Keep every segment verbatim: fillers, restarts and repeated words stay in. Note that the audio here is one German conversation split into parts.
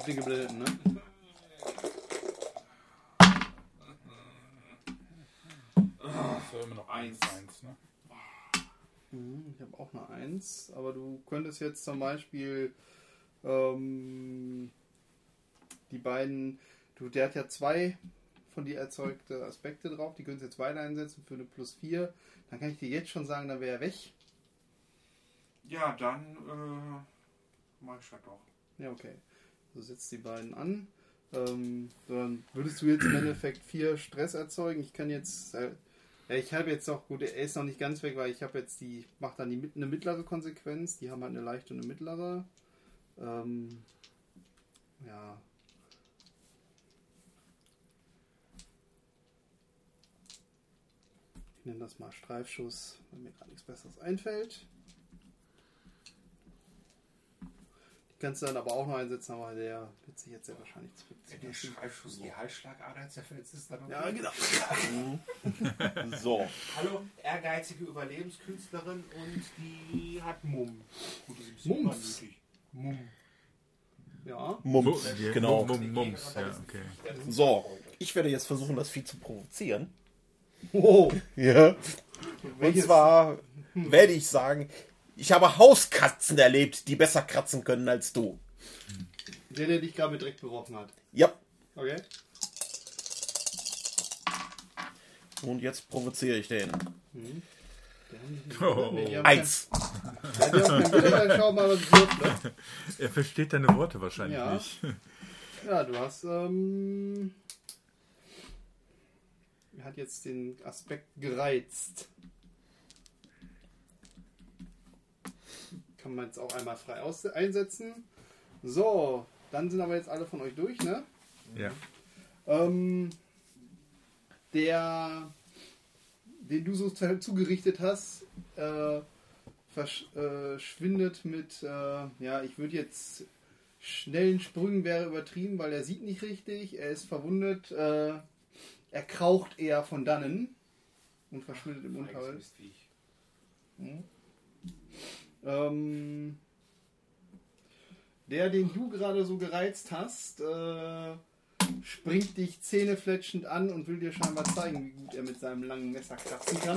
Auf den gebildeten, ne? Das ist immer noch eins, eins, ne? Ich habe auch eine eins, aber du könntest jetzt zum Beispiel ähm, die beiden, du, der hat ja zwei von dir erzeugte Aspekte drauf, die könntest du jetzt beide einsetzen für eine plus vier. Dann kann ich dir jetzt schon sagen, dann wäre er weg. Ja, dann äh, mach ich das doch. Ja, okay. Du setzt die beiden an. Ähm, dann würdest du jetzt im Endeffekt vier Stress erzeugen. Ich kann jetzt, äh, ja, ich habe jetzt noch, gut, er ist noch nicht ganz weg, weil ich habe jetzt die, mache dann die, eine mittlere Konsequenz. Die haben halt eine leichte und eine mittlere. Ähm, ja. Ich nenne das mal Streifschuss, weil mir gerade nichts Besseres einfällt. Die kannst du dann aber auch noch einsetzen, aber der wird sich jetzt sehr wahrscheinlich zurückziehen. Der Streifschuss, die Halsschlagader zerfällt, ist dann okay. Ja, genau. So. Hallo, ehrgeizige Überlebenskünstlerin und die hat Mumm. Gut, das ist ein bisschen Mums. übermütig. Mumm. Ja. Mums, genau. Mum, Mums, ja, okay. So, ich werde jetzt versuchen, das Vieh zu provozieren. Oh. Ja. Und Welches? zwar werde ich sagen, ich habe Hauskatzen erlebt, die besser kratzen können als du. Der, der dich gerade mit Dreck beworfen hat. Ja. Okay. Und jetzt provoziere ich den. Mhm. Oh. Nee, die haben Eins. kein- Ja, die haben kein Bild, schau mal, was es wird, ne? Er versteht deine Worte wahrscheinlich Ja. nicht. Ja, du hast, ähm... er hat jetzt den Aspekt gereizt. Kann man jetzt auch einmal frei aus einsetzen. So, dann sind aber jetzt alle von euch durch, ne? Ja. Ähm, der, den du so zugerichtet hast, äh, verschwindet mit, äh, ja, ich würde jetzt schnellen Sprüngen wäre übertrieben, weil er sieht nicht richtig, er ist verwundet, äh, er kraucht eher von dannen und verschwindet im Unterholz. Hm. Ähm, der, den du gerade so gereizt hast, äh, springt dich zähnefletschend an und will dir scheinbar zeigen, wie gut er mit seinem langen Messer kratzen kann.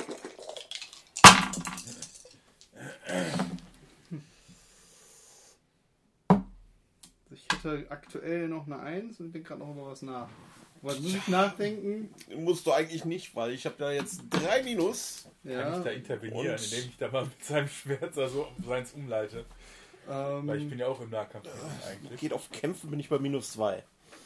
Ich hätte aktuell noch eine eins und denke gerade noch über was nach. Was muss ich nachdenken? Musst du eigentlich nicht, weil ich habe da jetzt drei Minus. Kann Ja, ich da intervenieren, Und- indem ich da mal mit seinem Schwert da so seins umleite? ähm, Weil ich bin ja auch im Nahkampf drin eigentlich. Geht auf Kämpfen, bin ich bei minus zwei.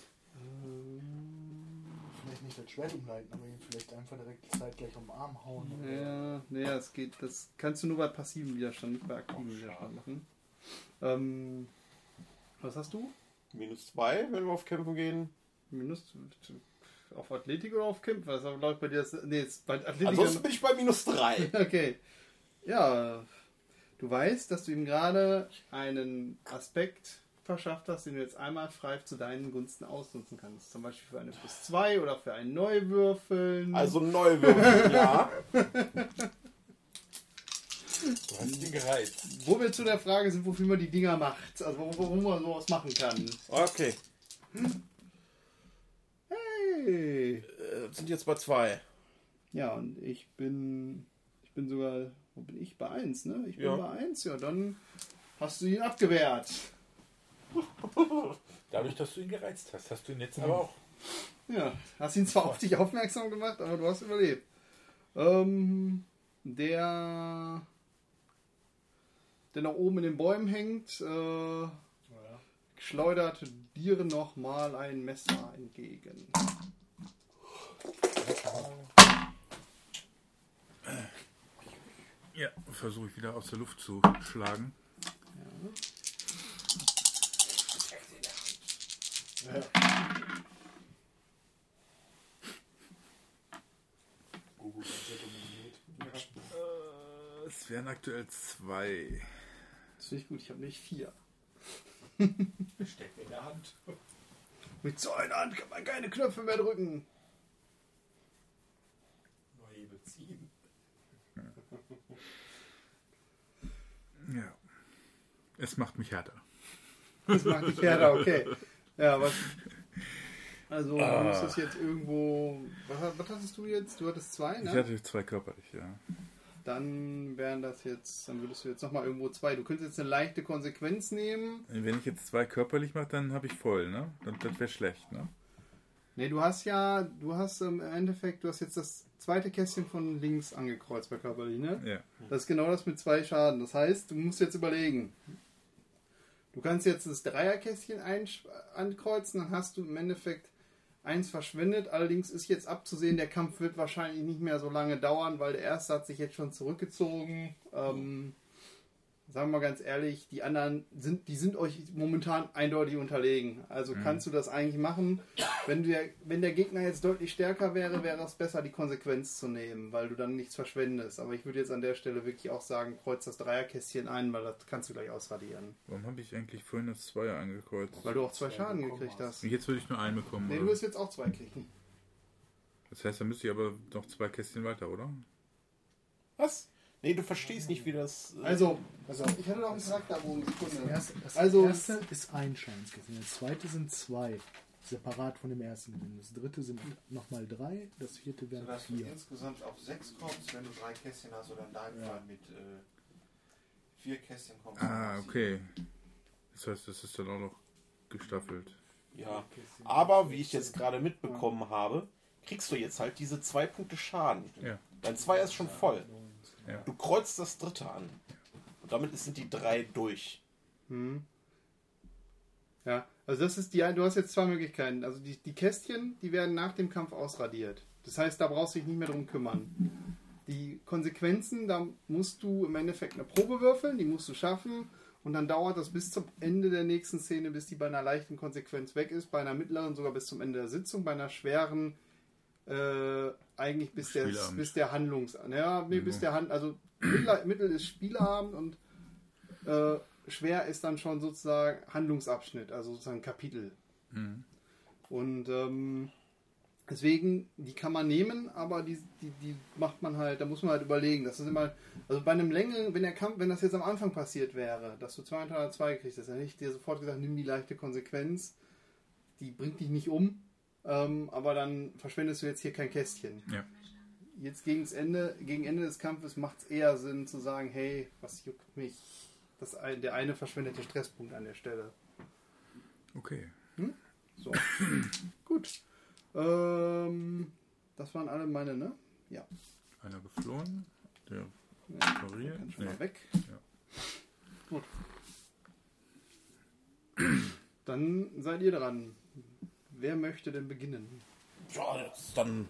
Vielleicht nicht das Schwert umleiten, aber ihn vielleicht einfach direkt zeitgleich um den Arm hauen. Ja, naja, es geht. Das kannst du nur bei passivem Widerstand, nicht bei aktivem Widerstand machen. Ähm, was hast du? Minus zwei, wenn wir auf Kämpfen gehen. Minus auf Athletik oder auf Kämpfen? Was läuft bei dir? Das, nee, ist bei Athletik. Ansonsten bin ich bei minus drei. Okay. Ja, du weißt, dass du ihm gerade einen Aspekt verschafft hast, den du jetzt einmal frei zu deinen Gunsten ausnutzen kannst. Zum Beispiel für eine plus zwei oder für ein Neuwürfeln. Also neu würfeln, ja. Du hast ihn gereizt. wo wir zu der Frage sind, wofür man die Dinger macht. Also warum man sowas machen kann. Okay. Hey! Äh, sind jetzt bei zwei. Ja, und ich bin. Ich bin sogar. Wo bin ich? Bei eins, ne? Ich bin Ja. bei eins, ja, dann hast du ihn abgewehrt. Dadurch, dass du ihn gereizt hast, hast du ihn jetzt aber auch. Ja, hast ihn zwar auf dich aufmerksam gemacht, aber du hast überlebt. Ähm, der, der noch oben in den Bäumen hängt, äh, schleudert dir nochmal ein Messer entgegen. Ja, versuche ich wieder aus der Luft zu schlagen. Äh, es wären aktuell zwei. Das finde ich gut, ich habe nicht vier. Steckt in der Hand. Mit so einer Hand kann man keine Knöpfe mehr drücken. Neue beziehen. Ja. Es macht mich härter. Das macht dich härter, okay. Ja, was... Also, Ah. du musst das jetzt irgendwo... Was, was hattest du jetzt? Du hattest zwei, Ich ne? hatte zwei körperlich, ja. Dann wären das jetzt... Dann würdest du jetzt nochmal irgendwo zwei... Du könntest jetzt eine leichte Konsequenz nehmen. Wenn ich jetzt zwei körperlich mache, dann habe ich voll, ne? Das, das wäre schlecht, ne? Ne, du hast ja... Du hast im Endeffekt... Du hast jetzt das zweite Kästchen von links angekreuzt bei körperlich, ne? Ja. Das ist genau das mit zwei Schaden. Das heißt, du musst jetzt überlegen. Du kannst jetzt das Dreierkästchen einsch- ankreuzen, dann hast du im Endeffekt eins verschwendet. Allerdings ist jetzt abzusehen, der Kampf wird wahrscheinlich nicht mehr so lange dauern, weil der erste hat sich jetzt schon zurückgezogen. Ähm, sagen wir mal ganz ehrlich, die anderen sind, die sind euch momentan eindeutig unterlegen. Also Mhm. kannst du das eigentlich machen. Wenn der, wenn der Gegner jetzt deutlich stärker wäre, wäre es besser, die Konsequenz zu nehmen, weil du dann nichts verschwendest. Aber ich würde jetzt an der Stelle wirklich auch sagen, kreuz das Dreierkästchen ein, weil das kannst du gleich ausradieren. Warum habe ich eigentlich vorhin das Zweier angekreuzt? Weil du auch zwei Zwei Schaden bekommen gekriegt hast. Und jetzt würde ich nur einen bekommen, Nee, du oder? wirst jetzt auch zwei kriegen. Das heißt, dann müsste ich aber noch zwei Kästchen weiter, oder? Was? Nee, du verstehst nicht, wie das... äh, Also, Also, ich hatte noch einen Charakterbogen. das Sekunde. erste, das Also- erste ist ein Schadenskästchen, das zweite sind zwei, separat von dem ersten. Das dritte sind nochmal drei, das vierte wären Sodass du vier. insgesamt auf sechs kommst, wenn du drei Kästchen hast oder in deinem Ja. Fall mit äh, vier Kästchen kommst. Ah, dann okay. Das heißt, das ist dann auch noch gestaffelt. Ja, aber wie ich jetzt gerade mitbekommen habe, kriegst du jetzt halt diese zwei Punkte Schaden. Ja. Dein Zweier ist schon voll. Ja. Du kreuzt das dritte an. Und damit sind die drei durch. Hm. Ja, also das ist die, du hast jetzt zwei Möglichkeiten. Also die, die Kästchen, die werden nach dem Kampf ausradiert. Das heißt, da brauchst du dich nicht mehr drum kümmern. Die Konsequenzen, da musst du im Endeffekt eine Probe würfeln, die musst du schaffen und dann dauert das bis zum Ende der nächsten Szene, bis die bei einer leichten Konsequenz weg ist, bei einer mittleren sogar bis zum Ende der Sitzung, bei einer schweren äh, eigentlich bis der, Spielabend. bis der Handlungs... Ja, nee, Mhm. bis der Hand... Also mittel, mittel ist Spielabend und äh, schwer ist dann schon sozusagen Handlungsabschnitt, also sozusagen Kapitel. Mhm. Und ähm, deswegen, die kann man nehmen, aber die, die, die macht man halt, da muss man halt überlegen. Das ist immer, also bei einem längeren, wenn der Kampf, wenn das jetzt am Anfang passiert wäre, dass du zwei oder zwei gekriegt hast, dann hätte ich dir sofort gesagt, nimm die leichte Konsequenz. Die bringt dich nicht um, ähm, aber dann verschwendest du jetzt hier kein Kästchen. Ja. Jetzt gegen Ende, gegen Ende des Kampfes macht es eher Sinn zu sagen, hey, was juckt mich? Das ein, der eine verschwendete Stresspunkt an der Stelle. Okay. So. Gut. Ähm, das waren alle meine, ne? Ja. Einer geflohen. Der Ja, pariert. kann schon Nee. mal weg. Ja. Gut. Dann seid ihr dran. Wer möchte denn beginnen? Ja, das ist dann...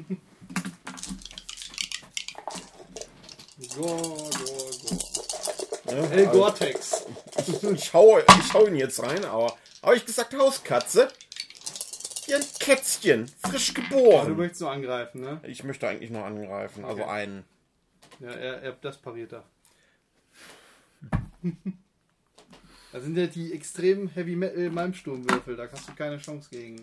Go, go, go. Ne? El Gore-Tex. Ich hau, ich hau ihn jetzt rein, aber... Habe ich gesagt Hauskatze? Wie ein Kätzchen. Frisch Ja, du geboren. möchtest nur angreifen, ne? Ich möchte eigentlich nur angreifen. Also Okay. einen. Ja, er, er, das pariert er. Das sind ja die extremen Heavy Metal Malmsturmwürfel, da hast du keine Chance gegen.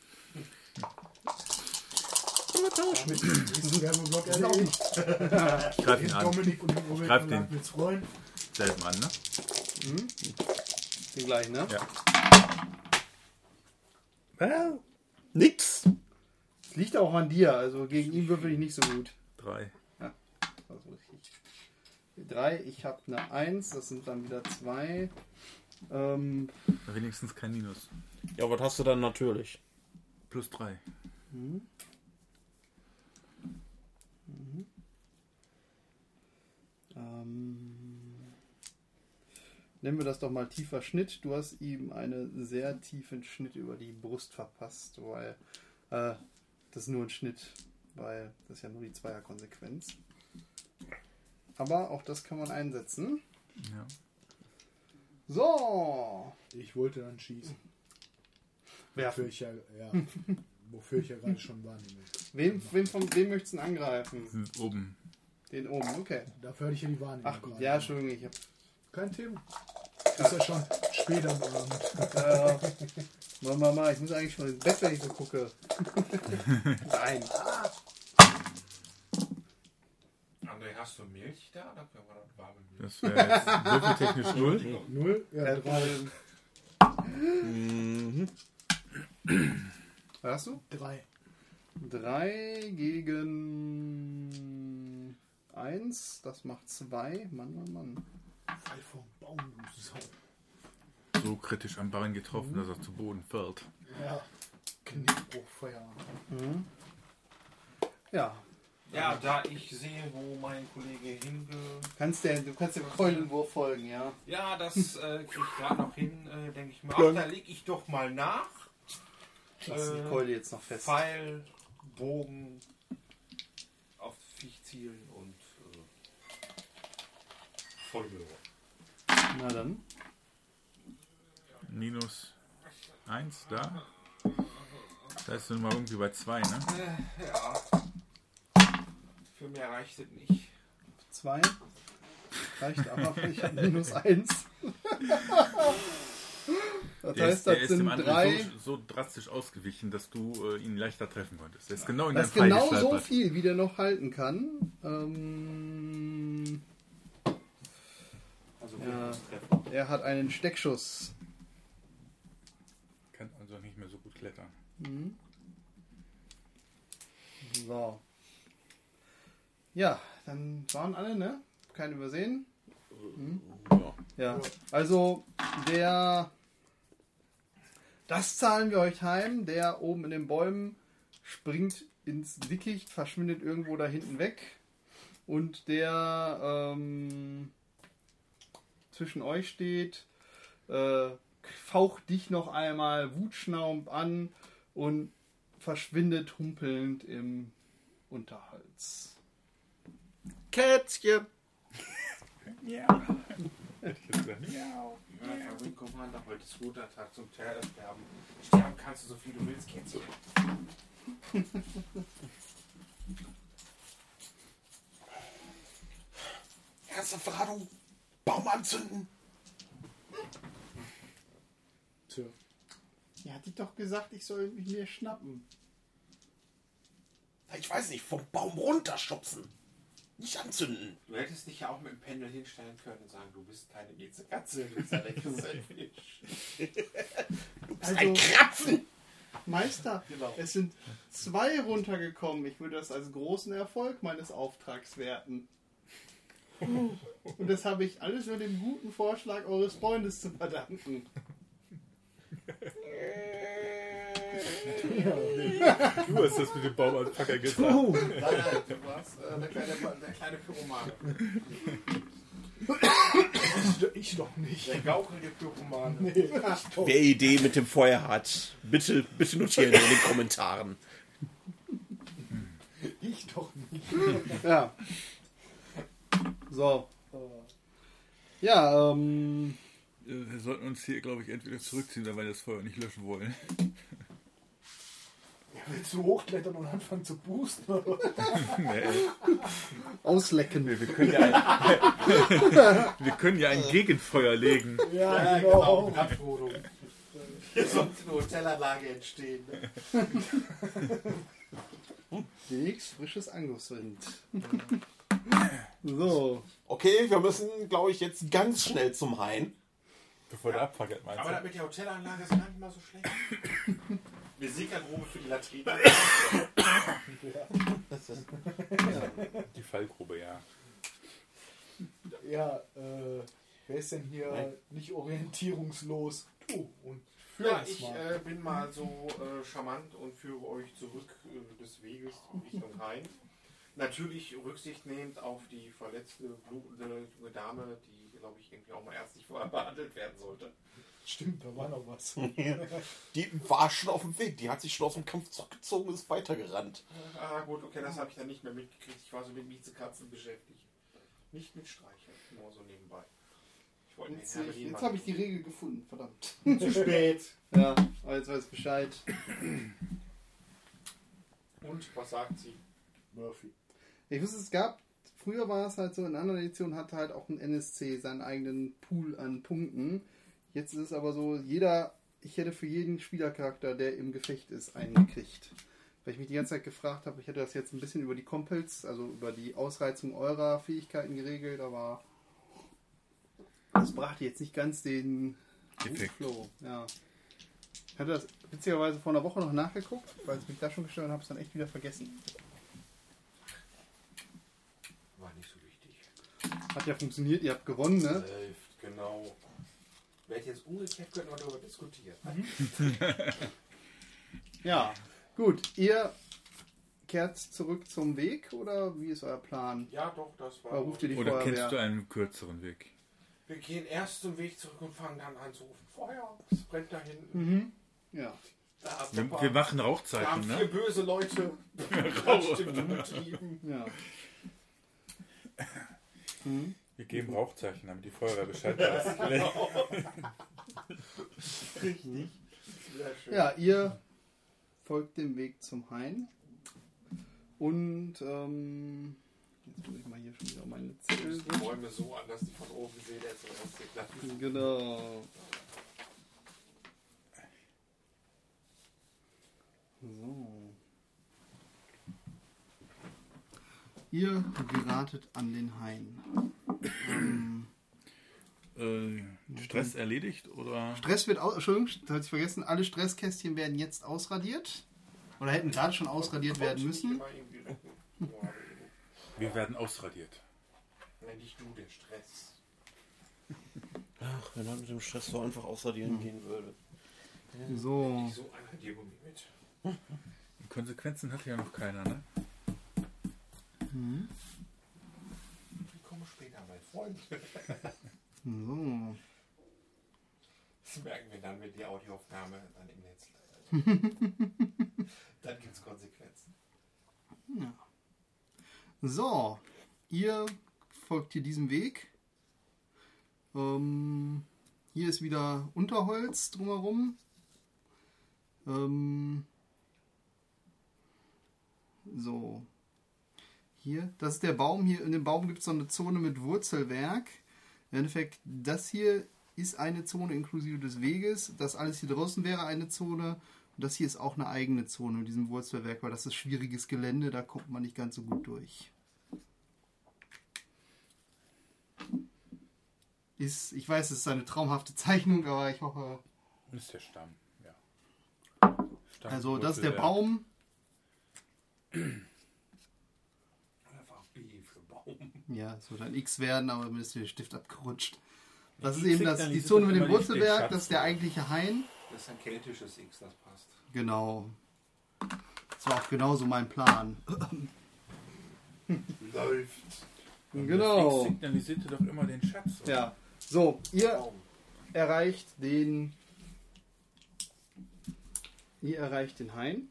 Diesen Werbeblock Das ist auch erledigt. Ich greife ihn an. Dominik und Robert greif den. mit freuen. Selben an, ne? Den gleichen, ne? Ja. Well, nix. Das liegt auch an dir, also gegen ihn würfel ich nicht so gut. Drei. Das ist richtig. Drei, ich habe eine Eins, das sind dann wieder zwei. Ähm, Wenigstens kein Minus. Ja, was hast du dann natürlich? Plus drei. Mhm. Mhm. Ähm, nennen wir das doch mal tiefer Schnitt. Du hast ihm einen sehr tiefen Schnitt über die Brust verpasst, weil äh, das ist nur ein Schnitt, weil das ist ja nur die Zweierkonsequenz. Aber auch das kann man einsetzen. Ja. So. Ich wollte dann schießen. Wofür Werfen. ich ja, ja, wofür ich ja gerade schon wahrnehme. Wem, wem, von wem möchtest du ihn angreifen? Oben. Den oben, okay. Dafür hatte ich ja die Wahrnehmung. Ach gut, gerade. ja, Entschuldigung, ich hab. Kein Thema. Ist ja schon spät am Abend. Äh, Mama, Mama, ich muss eigentlich schon ins Bett, wenn ich so gucke. Nein. André, hast du Milch da? Oder können wir das warme Milch? Das wäre jetzt würfeltechnisch null. Null? Ja, Äh, drei. ähm, Mhm. Was hast du? Drei. Drei gegen eins. Das macht zwei. Mann, Mann, Mann. Fall vom Baum, du Sau. So kritisch am Bein getroffen, dass er zu Boden fällt. Ja. Knickbruch, Feierabend. Mhm. Ja. Ja, da ich sehe, wo mein Kollege hinge... Kannst der, du kannst dem Keulenwurf folgen, ja. Ja, das äh, kriege ich gerade noch hin, äh, denke ich mir. Ach, da lege ich doch mal nach. Lass die Keule jetzt noch fest. Pfeil, Bogen aufs Viech zielen und äh, Folge. Na dann. Minus eins da. Das heißt, sind wir mal irgendwie bei zwei, ne? Äh, ja. Für mehr reicht es nicht. Zwei. Reicht aber ich habe minus eins. Das Der heißt, ist, der das ist dem sind anderen drei. so, so drastisch ausgewichen, dass du äh, ihn leichter treffen konntest. Der ist genau in Das ist deinem Pfeil genau so gestolpert. viel, wie der noch halten kann. Ähm, Also Ja. Treffer. er hat einen Steckschuss. Kann also nicht mehr so gut klettern. Mhm. So. Ja, dann waren alle, ne? Kein übersehen. Mhm. Ja. Ja, also der, das zahlen wir euch heim, der oben in den Bäumen springt ins Dickicht, verschwindet irgendwo da hinten weg und der ähm, zwischen euch steht, äh, faucht dich noch einmal wutschnaubend an und verschwindet humpelnd im Unterholz. Kätzchen. Ja. Ja, Herr Wing Commander, heute ist guter Tag zum Sterben. Sterben kannst du so viel du willst, Kätzchen. Erste Verratung. Baum anzünden. Tja. Er hat doch gesagt, ich soll mich mir schnappen. Ich weiß nicht, vom Baum runterschubsen. Nicht anzünden. Du hättest dich ja auch mit dem Pendel hinstellen können und sagen, du bist keine mieze Katze, du bist ein leckeres Selfish. Du bist Also- ein Krapfen. Meister, Genau. es sind zwei runtergekommen. Ich würde das als großen Erfolg meines Auftrags werten. Und das habe ich alles nur dem guten Vorschlag eures Freundes zu verdanken. Du hast das mit dem Baumanpacker gesagt. Oh, Nein, nein, du warst äh, der, kleine, der kleine Pyromane. ich doch nicht. Der gaukelnde Pyromane. Nee, ich doch. Wer Idee mit dem Feuer hat, bitte, bitte notieren in den Kommentaren. Ich doch nicht. Ja. So. Ja, ähm. Wir sollten uns hier, glaube ich, entweder zurückziehen, weil wir das Feuer nicht löschen wollen. Willst du hochklettern und anfangen zu boosten? Oder? Nee. Auslecken. Wir, wir, können ja ein, wir können ja ein Gegenfeuer legen. Ja, genau. Abrodung. Hier sollte eine Hotelanlage entstehen. Nix, frisches Anguswind. So. Okay, wir müssen, glaube ich, jetzt ganz schnell zum Hain. Bevor der abfackelt, meinst Aber du? das mit der Hotelanlage ist gar nicht mal so schlecht. Wir sickern oben für die Latrine. Die Fallgrube, ja. Ja, äh, wer ist denn hier Nein. nicht orientierungslos? Du, und führ Ja, uns ich mal. äh, bin mal so äh, charmant und führe euch zurück äh, des Weges Richtung Rhein. Natürlich Rücksicht nehmend auf die verletzte, blutende junge Dame, die, glaube ich, irgendwie auch mal ärztlich vorher behandelt werden sollte. Stimmt, da war noch was. Die war schon auf dem Weg. Die hat sich schon aus dem Kampf zurückgezogen und ist weitergerannt. Ah gut, okay, das habe ich dann nicht mehr mitgekriegt. Ich war so mit Miezekatzen beschäftigt. Nicht mit Streicheln, nur so nebenbei. Ich wollte Jetzt, den ich, Hermelin jetzt mal- habe ich die Regel gefunden, verdammt. Zu spät. Ja, aber jetzt weiß ich Bescheid. Und, was sagt sie? Murphy. Ich wusste, es gab, früher war es halt so, in anderen Editionen hatte halt auch ein N S C seinen eigenen Pool an Punkten. Jetzt ist es aber so, jeder, ich hätte für jeden Spielercharakter, der im Gefecht ist, einen gekriegt. Weil ich mich die ganze Zeit gefragt habe, ich hätte das jetzt ein bisschen über die Compels, also über die Ausreizung eurer Fähigkeiten geregelt, aber das brachte jetzt nicht ganz den Effekt. Flow. Ja. Ich hatte das witzigerweise vor einer Woche noch nachgeguckt, weil es mich da schon gestört hat, habe es dann echt wieder vergessen. War nicht so wichtig. Hat ja funktioniert, ihr habt gewonnen, ne? Läuft, genau. Wäre jetzt umgekehrt, könnten wir darüber diskutieren. Ja, gut. Ihr kehrt zurück zum Weg oder wie ist euer Plan? Ja, doch, das war. Oder ruft ihr die Oder Feuerwehr? kennst du einen kürzeren Weg? Wir gehen erst zum Weg zurück und fangen dann an zu rufen. Feuer, es brennt da hinten. Mhm. Ja. Da ist Wir, super. wir machen Da Rauchzeichen, haben vier ne? böse Leute ganz im Blut trieben. Ja. Mhm. Wir geben Rauchzeichen, damit die Feuerwehr Bescheid weiß. Richtig. Sehr schön. Ja, ihr folgt dem Weg zum Hain. Und ähm, jetzt tue ich mal hier schon wieder meine Zettel. Die Bäume so an, dass die von oben gesehen jetzt so rausgeklappt. Genau. So. Ihr geratet an den Hain. Ähm, Äh, Stress erledigt oder? Stress wird aus. Entschuldigung, das hatte ich vergessen. Alle Stresskästchen werden jetzt ausradiert. Oder hätten gerade schon ausradiert werden müssen. Wir werden ausradiert. Nein, nicht du, der Stress. Ach, wenn man mit dem Stress so einfach ausradieren Hm. gehen würde. So. Ich so ein Radiergummi mit. Die Konsequenzen hat ja noch keiner, ne? Mhm. Ich komme später, mein Freund. So. Das merken wir dann, wenn die Audioaufnahme dann im Netz landet. Dann gibt es Konsequenzen. Ja. So, ihr folgt hier diesem Weg. Ähm, hier ist wieder Unterholz drumherum. Ähm, so. Hier, das ist der Baum. Hier in dem Baum gibt es so eine Zone mit Wurzelwerk. Im Endeffekt, das hier ist eine Zone inklusive des Weges. Das alles hier draußen wäre eine Zone. Und das hier ist auch eine eigene Zone mit diesem Wurzelwerk, weil das ist schwieriges Gelände, da kommt man nicht ganz so gut durch. Ist, ich weiß, es ist eine traumhafte Zeichnung, aber ich hoffe... Das ist der Stamm, ja. Stamm, Also das ist der Wurzelwerk. Baum. Einfach B für Baum. Ja, es wird ein X werden, aber mir ist der Stift abgerutscht. Das Die ist eben X das, dann, die die Zone sind mit dem immer die- Wurzelwerk, den Schatz. das ist der eigentliche Hain. Das ist ein keltisches X, das passt. Genau. Das war auch genauso mein Plan. Läuft. Und Genau. Das X signalisierte doch immer den Schatz. oder? Ja. So, ihr Baum. erreicht den... Ihr erreicht den Hain.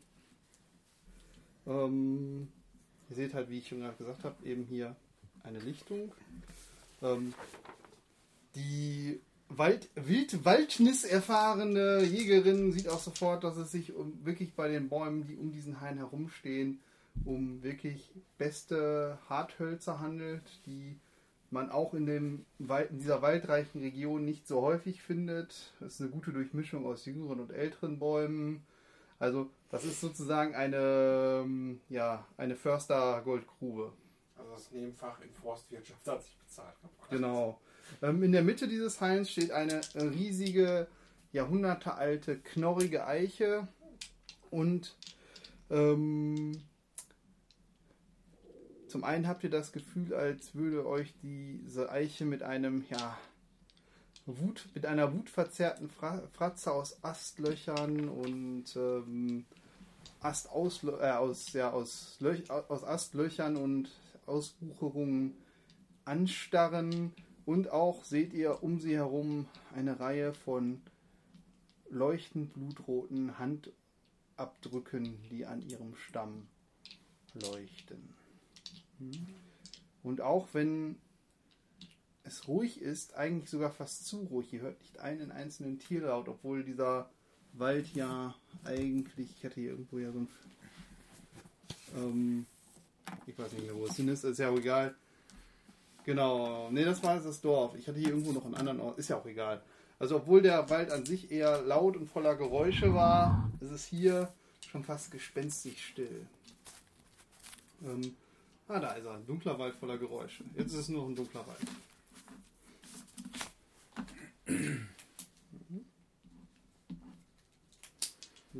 Ähm, ihr seht halt, wie ich schon gerade gesagt habe, eben hier eine Lichtung. Ähm, die Wald, wild Waldnis erfahrene Jägerin sieht auch sofort, dass es sich um, wirklich bei den Bäumen, die um diesen Hain herumstehen, um wirklich beste Harthölzer handelt, die man auch in, dem Wald, in dieser waldreichen Region nicht so häufig findet. Das ist eine gute Durchmischung aus jüngeren und älteren Bäumen. Also das ist sozusagen eine, ähm, ja, eine Förster-Goldgrube. Also das Nebenfach in Forstwirtschaft hat sich bezahlt. Genau. Ähm, in der Mitte dieses Hains steht eine riesige, jahrhundertealte, knorrige Eiche und ähm, zum einen habt ihr das Gefühl, als würde euch diese Eiche mit einem, ja, Wut, mit einer wutverzerrten Fra Fratze aus Astlöchern und ähm, Astaus, äh, aus, ja, aus, Löch, aus Astlöchern und Auswucherungen anstarren. Und auch seht ihr um sie herum eine Reihe von leuchtend blutroten Handabdrücken, die an ihrem Stamm leuchten. Und auch wenn es ruhig ist, eigentlich sogar fast zu ruhig, ihr hört nicht einen einzelnen Tierlaut, obwohl dieser Wald ja eigentlich, ich hatte hier irgendwo ja so ein, ähm, ich weiß nicht mehr, wo es hin ist, ist ja auch egal. Genau, ne, das war jetzt das Dorf. Ich hatte hier irgendwo noch einen anderen Ort, ist ja auch egal. Also obwohl der Wald an sich eher laut und voller Geräusche war, ist es hier schon fast gespenstig still. Ähm, ah, da ist er, ein dunkler Wald voller Geräusche. Jetzt ist es nur ein dunkler Wald.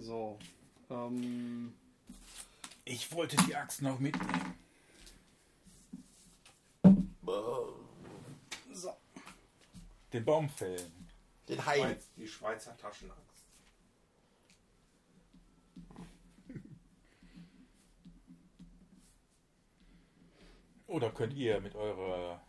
So. Ähm, Ich wollte die Axt noch mitnehmen. so. Den Baum fällen. Den Hain. Schweiz, die Schweizer Taschenaxt. Oder könnt ihr mit eurer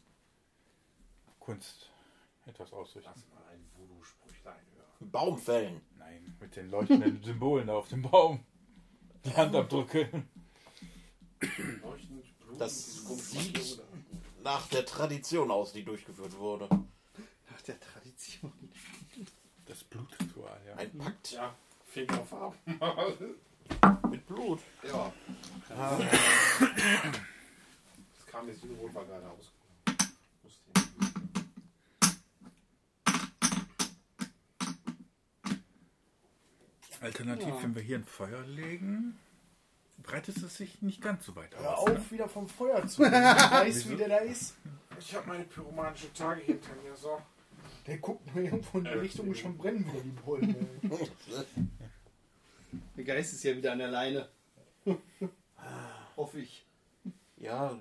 Kunst etwas ausrichten? Lass mal ein Voodoo-Sprüchlein hören. Baum fällen. Nein, mit den leuchtenden Symbolen auf dem Baum. Die Handabdrücke. Leuchtend, Blumen, Das diese komischen sieht- Maschinen, oder? Nach der Tradition aus, die durchgeführt wurde. Nach der Tradition. Das Blutritual, ja. Ein Pakt Ja, Fingerfarben. mit Blut. Ja. Das kam jetzt Südtirol war gerade aus. Alternativ, Ja. wenn wir hier ein Feuer legen, breitet es sich nicht ganz so weit Hör aus. ne? auf, wieder vom Feuer zu reden. Ich weiß, Wieso? wie der da ist. Ich habe meine pyromanische Tage hinter mir, so. Der guckt mal irgendwo in die Äh, Richtung, wo schon brennen wieder die Bäume. Der Geist ist ja wieder an der Leine. Hoffe ich. Ja.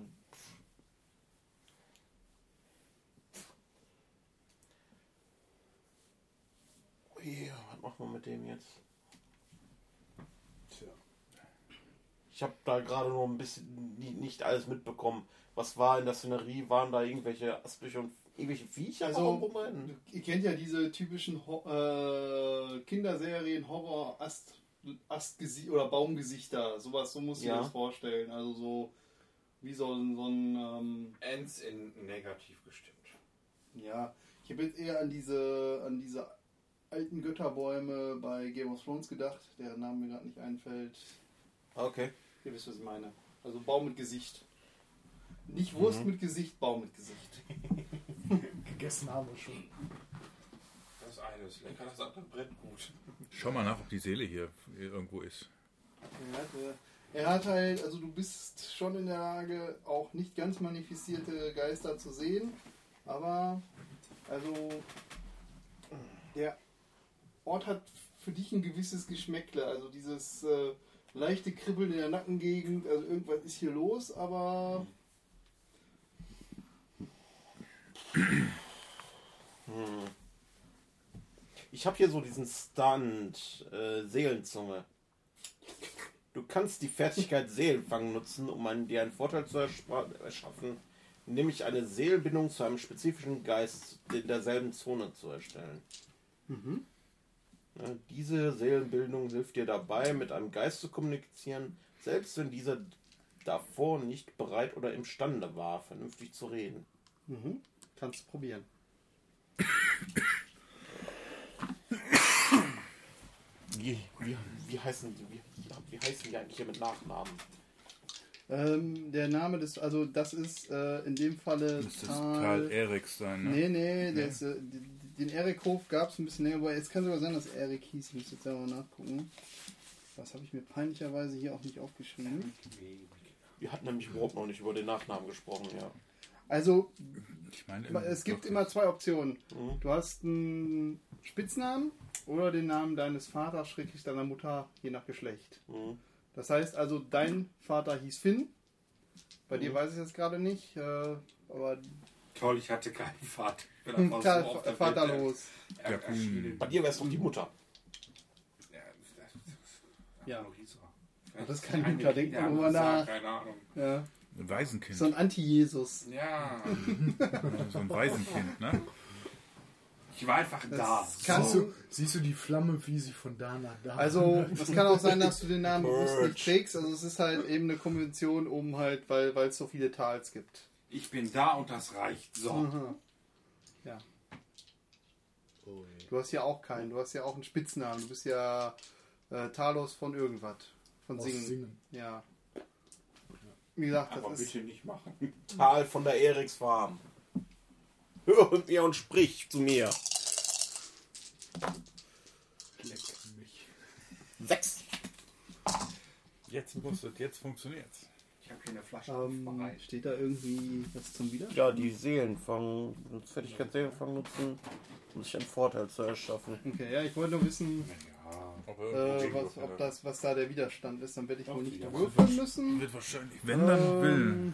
Ui, was machen wir mit dem jetzt? Tja. Ich habe da gerade nur ein bisschen nie- nicht alles mitbekommen. Was war in der Szenerie? Waren da irgendwelche Asbüche und irgendwelche Viecher? Also, Warum rumrennen? ihr kennt ja diese typischen Ho äh, Kinderserien, Horror, Ast, Astgesicht oder Baumgesichter. Sowas, so musst du dir Ja. das vorstellen. Also so wie so ein, so ein ähm, Ends in negativ gestimmt. ja, ich habe jetzt eher an diese, an diese alten Götterbäume bei Game of Thrones gedacht, deren Name mir gerade nicht einfällt. Okay. Ihr wisst, was ich meine. Also Baum mit Gesicht. Nicht Wurst mit Gesicht, Baum mit Gesicht. Gegessen haben wir schon. Das eine ist lecker, das andere brennt gut. Schau mal nach, ob die Seele hier irgendwo ist. Er hat, äh, er hat halt, also du bist schon in der Lage, auch nicht ganz manifestierte Geister zu sehen, aber also der Ort hat für dich ein gewisses Geschmäckle, also dieses äh, leichte Kribbeln in der Nackengegend, also irgendwas ist hier los, aber Ich habe hier so diesen Stunt, äh, Seelenzunge. Du kannst die Fertigkeit Seelenfang nutzen, um einen, dir einen Vorteil zu erspar- erschaffen, nämlich eine Seelenbindung zu einem spezifischen Geist in derselben Zone zu erstellen. Ja, diese Seelenbildung hilft dir dabei, mit einem Geist zu kommunizieren, selbst wenn dieser davor nicht bereit oder imstande war, vernünftig zu reden. mhm, kannst du probieren. Wie, wie, wie, heißen, wie, wie heißen die eigentlich hier mit Nachnamen? Ähm, der Name des, also das ist äh, in dem Falle Müsste das Tal Eriks sein, ne? Nee, nee, der ist, äh, den Erik-Hof gab es ein bisschen länger, aber jetzt kann sogar sein, dass Erik hieß. Ich muss jetzt selber nachgucken. Das habe ich mir peinlicherweise hier auch nicht aufgeschrieben. Wir hatten nämlich überhaupt noch nicht über den Nachnamen gesprochen, ja. Also, Ich meine, es gibt immer zwei Optionen. Mhm. Du hast einen Spitznamen oder den Namen deines Vaters, schrägstrich deiner Mutter, je nach Geschlecht. Mhm. Das heißt also, dein Vater hieß Finn. Bei dir weiß ich jetzt gerade nicht, äh, aber Toll, ich hatte keinen Vater. Ich bin hm, einfach klar, so auf der Welt vaterlos. er- Ja, erschienen. Bei dir wäre es doch die Mutter. Ja, das- Ja. Luisa. Ach, das ist kein Eine guter, denk mal drüber Kindermutter, nach. Keine Ahnung. Ja. ein Waisenkind. So ein Anti-Jesus. Ja, So ein Waisenkind, ne? ich war einfach da. Das kann, Siehst du, siehst du die Flamme, wie sie von da nach da... also, es kann auch sein, dass du den Namen bewusst nicht Purge. trägst. Also, es ist halt eben eine Konvention, um halt, weil weil es so viele Tals gibt. Ich bin da und das reicht. So. Aha. Ja. Oh, Du hast ja auch keinen. Du hast ja auch einen Spitznamen. Du bist ja äh, Talos von irgendwas. Von aus Singen. Singen. Ja. Wie gesagt, Aber das ist. bitte nicht machen. Tal von der Eriksfarm. Hör mit mir und sprich zu mir. Leck mich. Sechs. Jetzt muss es, jetzt funktioniert's. Ich habe hier eine Flasche Ähm, bereit. steht da irgendwie was zum Widerstand? Ja, die Seelenfang, Fertigkeit Seelenfang nutzen, um sich einen Vorteil zu erschaffen. Okay, ja, ich wollte nur wissen, Ja. Aber Äh, was, ob das, was da der Widerstand ist, dann werde ich wohl nicht ja. würfeln müssen. wird wahrscheinlich, wenn dann will. Ähm,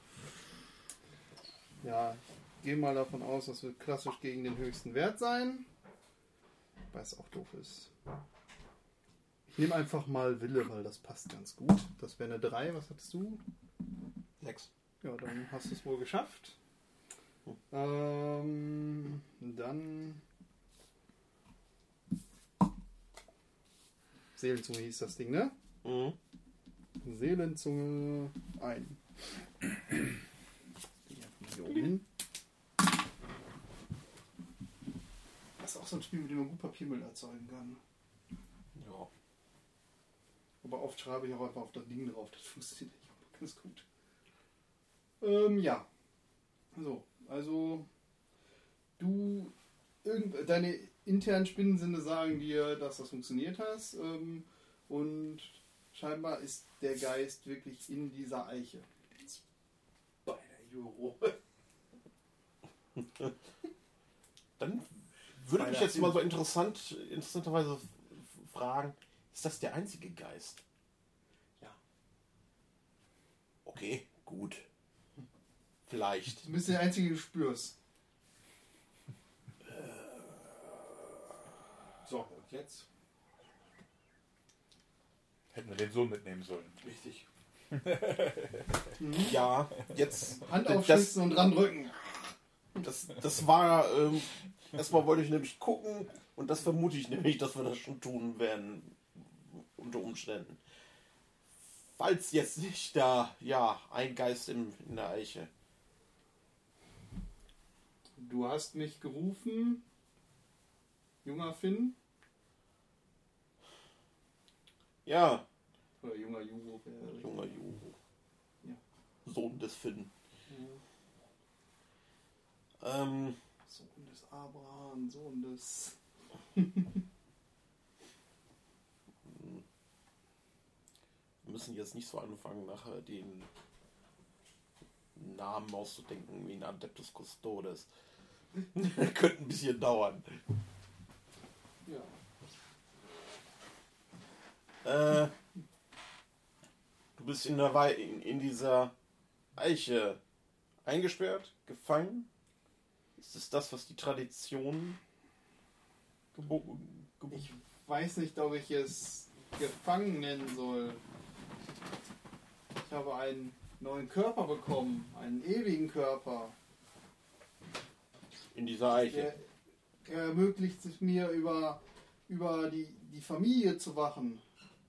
Ja, ich gehe mal davon aus, das wird klassisch gegen den höchsten Wert sein. Weil es auch doof ist. Ich nehme einfach mal Wille, weil das passt ganz gut. Das wäre eine drei. Was hattest du? Sechs. Ja, dann hast du es wohl geschafft. Ähm, dann... Seelenzunge hieß das Ding, ne? Mhm. Seelenzunge ein. Hier oben hin. Das ist auch so ein Spiel, mit dem man gut Papiermüll erzeugen kann. Ja. Aber oft schreibe ich auch einfach auf das Ding drauf. Das funktioniert nicht auch ganz gut. Ähm, ja. So, also du, irgend, deine internen Spinnensinne sagen dir, dass das funktioniert hast. Ähm, und scheinbar ist der Geist wirklich in dieser Eiche. Jetzt bei der Euro. Dann würde mich jetzt mal so interessant, interessanterweise f- fragen, ist das der einzige Geist? Ja. Okay, gut. Vielleicht. Du bist der Einzige, den du spürst. So, und jetzt? Hätten wir den Sohn mitnehmen sollen. Richtig. Ja, jetzt. Hand das, aufschlitzen und randrücken. das, das war. Ähm, erstmal wollte ich nämlich gucken und das vermute ich nämlich, dass wir das schon tun werden. Unter Umständen. Falls jetzt nicht da, ja, ein Geist im, in der Eiche. Du hast mich gerufen, junger Finn. Ja, Oder junger Jugo. wäre- junger Juhu. Ja. Sohn des Finn. Ja. Ähm, Sohn des Abraham, Sohn des... wir müssen jetzt nicht so anfangen, nachher den Namen auszudenken wie ein Adeptus Custodes. Könnte ein bisschen dauern. Ja. Äh, du bist in, der Wei in, in dieser Eiche eingesperrt, gefangen. Ist es das, was die Tradition geboten? Gebo Ich weiß nicht, ob ich es gefangen nennen soll. Ich habe einen neuen Körper bekommen, einen ewigen Körper. in dieser Eiche. Er, er ermöglicht es mir, über, über die, die Familie zu wachen.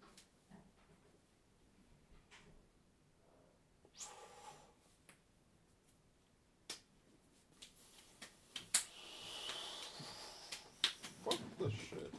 Fuck the shit.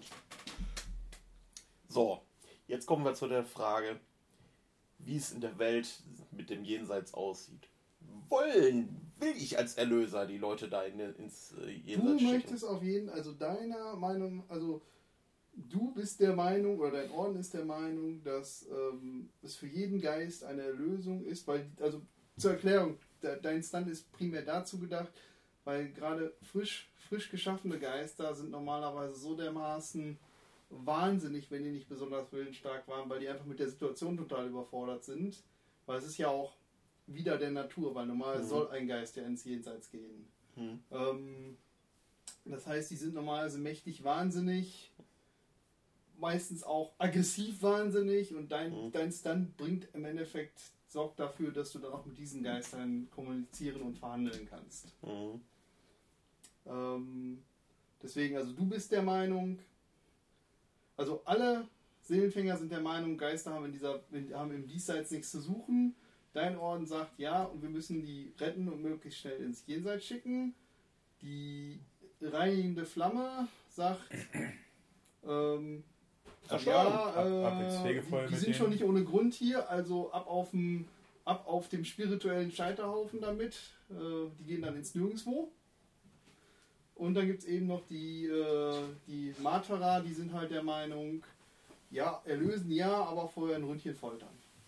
So, jetzt kommen wir zu der Frage, wie es in der Welt mit dem Jenseits aussieht. Wollen, will ich als Erlöser die Leute da in, ins äh, Du Jenseits schicken? möchtest auf jeden, also deiner Meinung, also du bist der Meinung, oder dein Orden ist der Meinung, dass ähm, es für jeden Geist eine Erlösung ist, weil, also zur Erklärung, de, dein Stand ist primär dazu gedacht, weil gerade frisch, frisch geschaffene Geister sind normalerweise so dermaßen wahnsinnig, wenn die nicht besonders willensstark waren, weil die einfach mit der Situation total überfordert sind, weil es ist ja auch wieder der Natur, weil normal Mhm. soll ein Geist ja ins Jenseits gehen. Hm. Ähm, das heißt, die sind normalerweise mächtig wahnsinnig, meistens auch aggressiv wahnsinnig und dein, Mhm. dein Stand bringt im Endeffekt, sorgt dafür, dass du dann auch mit diesen Geistern kommunizieren und verhandeln kannst. Mhm. Ähm, deswegen, also du bist der Meinung, also alle Seelenfänger sind der Meinung, Geister haben, in dieser, haben im Diesseits nichts zu suchen. Dein Orden sagt ja, und wir müssen die retten und möglichst schnell ins Jenseits schicken. Die reinigende Flamme sagt, ähm, Verstanden. ja, Ab- ab ins äh, Fegefeuer die, die mit sind denen. schon nicht ohne Grund hier, also ab auf dem, ab auf dem spirituellen Scheiterhaufen damit. Äh, die gehen dann ins Nirgendwo. Und dann gibt es eben noch die, äh, die Marterer, die sind halt der Meinung, ja, erlösen ja, aber vorher ein Ründchen foltern.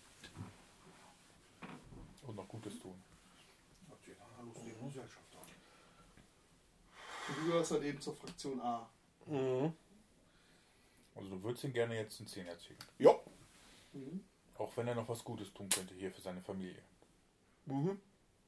Und noch Gutes tun. Habt ihr eine lustige Gesellschaft an? Und du gehörst halt eben zur Fraktion A. Mhm. Also du würdest ihn gerne jetzt in Zehner ziehen. Ja. Mhm. Auch wenn er noch was Gutes tun könnte hier für seine Familie. Mhm.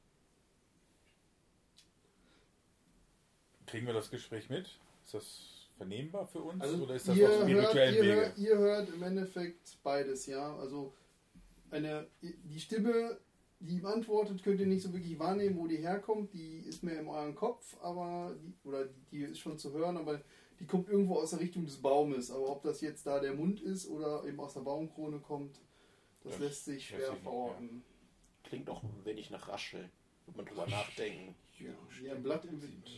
Kriegen wir das Gespräch mit? Ist das vernehmbar für uns? Also oder ist das ihr auf hört, spirituellen ihr, Wege? hört, ihr hört im Endeffekt beides, ja. Also eine, die Stimme, die ihm antwortet, könnt ihr nicht so wirklich wahrnehmen, wo die herkommt. Die ist mehr in eurem Kopf, aber die, oder die, die ist schon zu hören, aber die kommt irgendwo aus der Richtung des Baumes. Aber ob das jetzt da der Mund ist oder eben aus der Baumkrone kommt, das, Das lässt sich schwer lässt sich nicht, verorten. Klingt auch ein wenig nach Rascheln, wenn man drüber nachdenken. Ja, wie ein Blatt im Wind.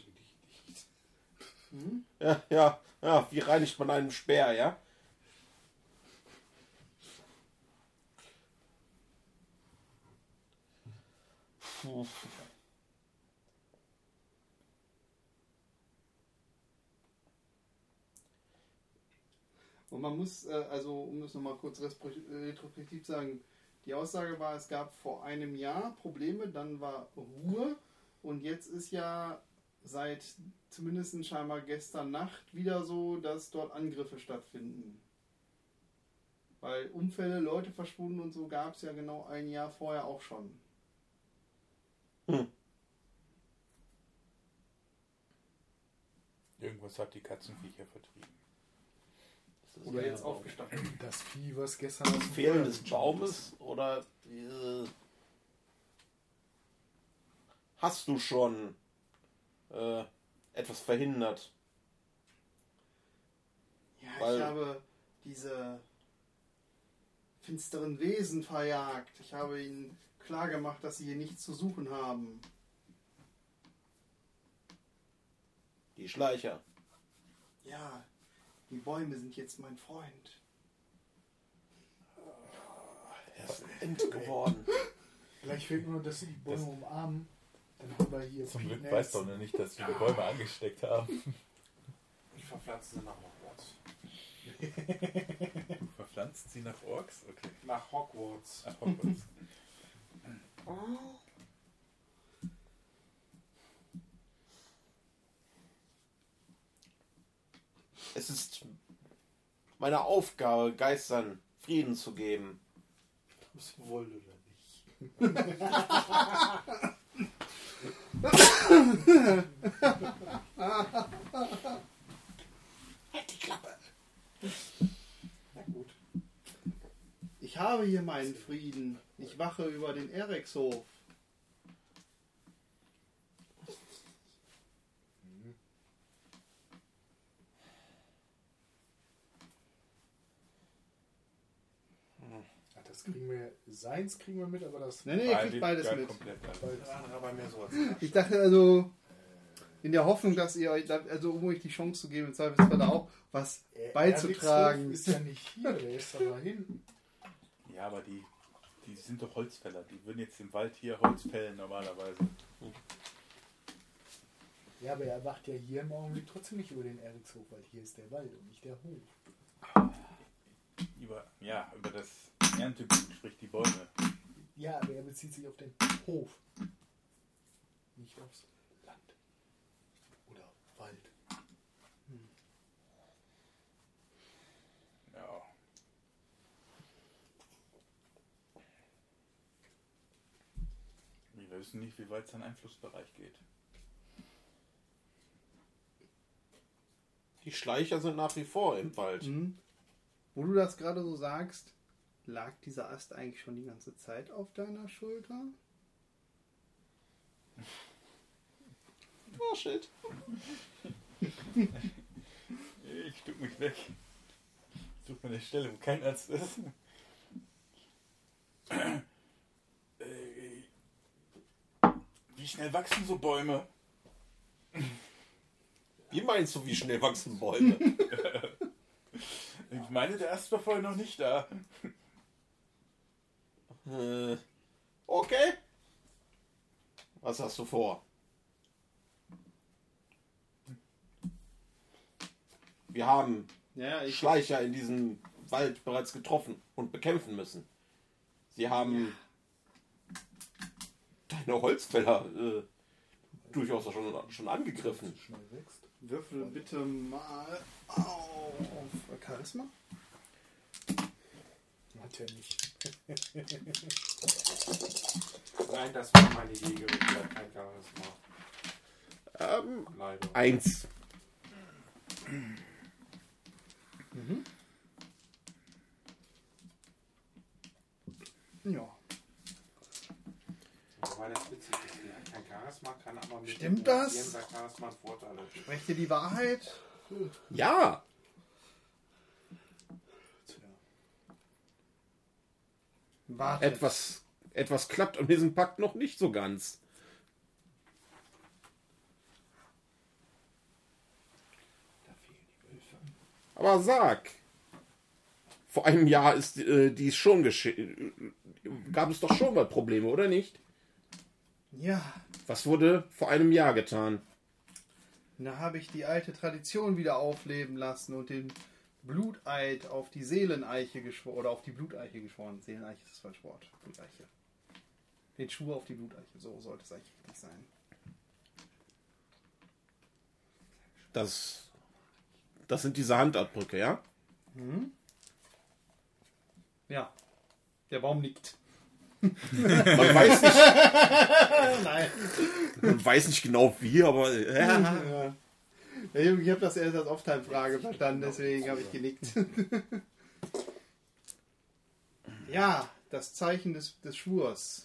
Hm? Ja, ja, ja, wie reinigt man einen Speer, ja? Puh. Und man muss, äh, also um das nochmal kurz retrospektiv zu sagen, die Aussage war, es gab vor einem Jahr Probleme, dann war Ruhe und jetzt ist ja seit zumindest scheinbar gestern Nacht wieder so, dass dort Angriffe stattfinden. Weil Unfälle, Leute verschwunden und so gab es ja genau ein Jahr vorher auch schon. Hm. Irgendwas hat die Katzenviecher vertrieben. Oder Ja, jetzt aber aufgestanden. Das Vieh, was gestern aus Das dem Fehlen Feuer des gekommen Baumes oder äh, hast du schon äh, etwas verhindert? Ja, Weil- ich habe diese finsteren Wesen verjagt. Ich habe ihnen klargemacht, dass sie hier nichts zu suchen haben. Die Schleicher. Ja, die Bäume sind jetzt mein Freund. Er ist end geworden. Gleich fehlt nur, dass sie die Bäume umarmen. Dann haben wir hier Zum Pete Glück weiß doch Nelson. noch nicht, dass wir die Bäume angesteckt haben. Ich verpflanze sie nach Hogwarts. Du verpflanzt sie nach Orks? Okay. Nach Hogwarts. Ach, Hogwarts. Es ist meine Aufgabe, Geistern Frieden zu geben. Ob sie wollen oder nicht. Halt die Klappe. Na gut. Ich habe hier meinen Frieden. Ich wache über den Erexhof. Ach, das kriegen wir, seins kriegen wir mit, aber das Nee, nee, ihr kriegt beides mit. Komplett alles. beides. Das andere bei mir so als Ich dachte also, in der Hoffnung, dass ihr euch, da- also um euch die Chance zu geben, im Zweifelsfall da auch was Äh, beizutragen. Erwigshof ist ja nicht hier, der ist aber hinten. Ja, aber die, die sind doch Holzfäller. Die würden jetzt im Wald hier Holz fällen normalerweise. Ja, aber er wacht ja hier im Augenblick trotzdem nicht über den Erikshof, weil hier ist der Wald und nicht der Hof. Über, ja, über das Erntegut, sprich die Bäume. Ja, aber er bezieht sich auf den Hof. Nicht aufs Land. Oder Wald. Ja. Wir wissen nicht, wie weit sein Einflussbereich geht. Die Schleicher sind nach wie vor im Wald. Mhm. Wo du das gerade so sagst, lag dieser Ast eigentlich schon die ganze Zeit auf deiner Schulter? Oh shit. Ich duck mich weg. Such mir eine Stelle, wo kein Arzt ist. Äh, Wie schnell wachsen so Bäume? Wie meinst du, wie schnell wachsen Bäume? Ich meine, der Ast war vorher noch nicht da. äh, okay. Was hast du vor? Wir haben Ja, ich. Schleicher in diesem Wald bereits getroffen und bekämpfen müssen. Sie haben deine Holzfäller. Äh, durchaus auch schon, schon angegriffen. Schnell wächst. Würfel bitte mal auf Charisma. Hat er nicht. Nein, das war meine Idee gewesen. Ich hab kein Charisma. Ähm, Leider. eins. Mhm. Ja. Wobei das witzig ist, die hat kein Charisma, kann aber mit Stimmt dem das? Investieren bei Charisma einen Vorteil hat. Sprecht ihr die Wahrheit? Ja. Wartet. Etwas, etwas klappt an diesem Pakt noch nicht so ganz. Da fehlen die Wölfe. Aber sag, vor einem Jahr ist äh, dies schon geschehen. Gab es doch schon mal Probleme, oder nicht? Ja, Was wurde vor einem Jahr getan? da habe ich die alte Tradition wieder aufleben lassen und den Bluteid auf die Seeleneiche geschworen. Oder auf die Bluteiche geschworen. Seeleneiche ist das falsche Wort. Bluteiche. Den Schwur auf die Bluteiche. So sollte es eigentlich richtig sein. Das, das sind diese Handabdrücke, ja? Ja. Der Baum nickt. Man weiß nicht, Nein. man weiß nicht genau wie, aber äh, Ja. Ja, ich habe das erst als Off-Time-Frage verstanden, deswegen habe ich genickt. Ja, das Zeichen des, des Schwurs.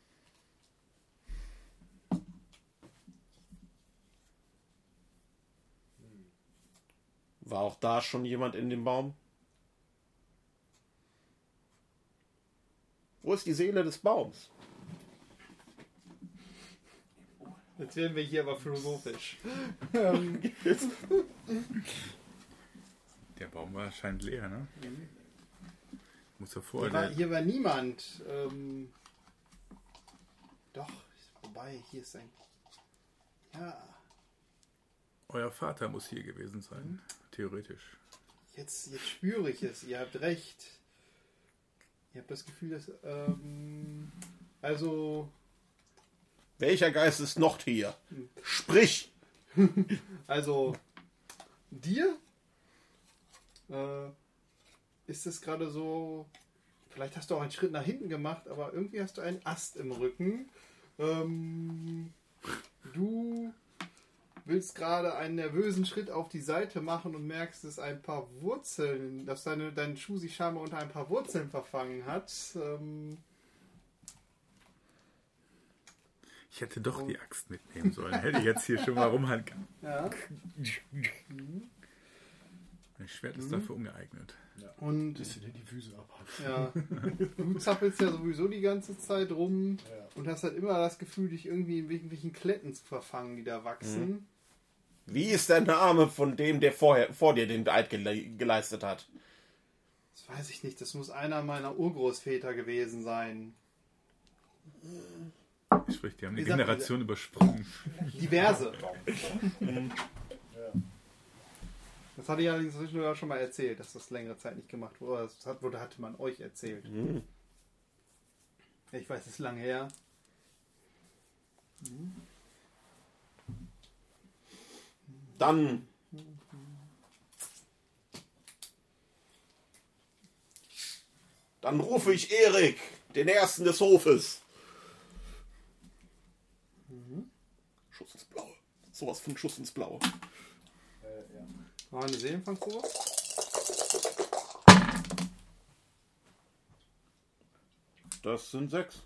war auch da schon jemand in dem Baum? Wo ist die Seele des Baums? Jetzt werden wir hier aber philosophisch. Der Baum war anscheinend leer, ne? Muss davor. Hier war, Der, hier war niemand. Ähm, doch, wobei, hier ist ein... Ja, euer Vater muss hier gewesen sein. Theoretisch. jetzt, jetzt spüre ich es. Ihr habt recht. Ihr habt das Gefühl, dass... Ähm, also... Welcher Geist ist noch hier? Sprich! Also, dir äh, ist es gerade so, vielleicht hast du auch einen Schritt nach hinten gemacht, aber irgendwie hast du einen Ast im Rücken. Ähm, du willst gerade einen nervösen Schritt auf die Seite machen und merkst, dass ein paar Wurzeln, dass deine, dein Schuh sich scheinbar unter ein paar Wurzeln verfangen hat. Ähm, Ich hätte doch die Axt mitnehmen sollen. Hätte ich jetzt hier schon mal rumhauen können. ja. Mein Schwert ist dafür ungeeignet. Und Bis du dir die Füße abhackst. ja, du zappelst ja sowieso die ganze Zeit rum. Ja. Und hast halt immer das Gefühl, dich irgendwie in irgendwelchen Kletten zu verfangen, die da wachsen. Wie ist der Name von dem, der vorher, vor dir den Eid gele geleistet hat? Das weiß ich nicht. Das muss einer meiner Urgroßväter gewesen sein. Sprich, die haben die Wie sagt man Generation übersprungen. Diverse. Das hatte ich allerdings zwischendurch schon mal erzählt, dass das längere Zeit nicht gemacht wurde. Das hat, wurde, hatte man euch erzählt. Hm. Ich weiß, es ist lange her. Dann Dann rufe ich Erik, den Ersten des Hofes. Schuss ins Blaue. Sowas von Schuss ins Blaue. Äh, ja. War eine Seelenfangprobe? Das sind sechs.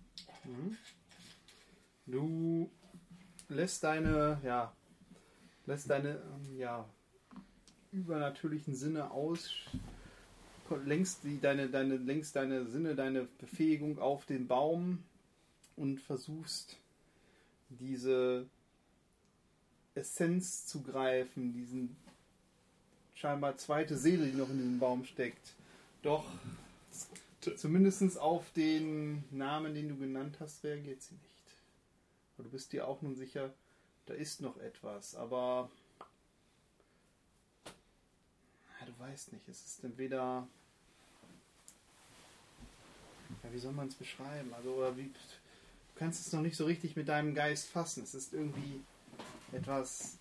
Du lässt deine, ja, lässt deine, ähm, ja, übernatürlichen Sinne aus, lenkst die, deine, deine, lenkst deine Sinne, deine Befähigung auf den Baum und versuchst diese Essenz zu greifen, diesen scheinbar zweite Seele, die noch in diesem Baum steckt. Doch zumindest auf den Namen, den du genannt hast, reagiert sie nicht. Aber du bist dir auch nun sicher, da ist noch etwas, aber ja, du weißt nicht, es ist entweder, ja, wie soll man es beschreiben? Also, oder wie, du kannst es noch nicht so richtig mit deinem Geist fassen. Es ist irgendwie etwas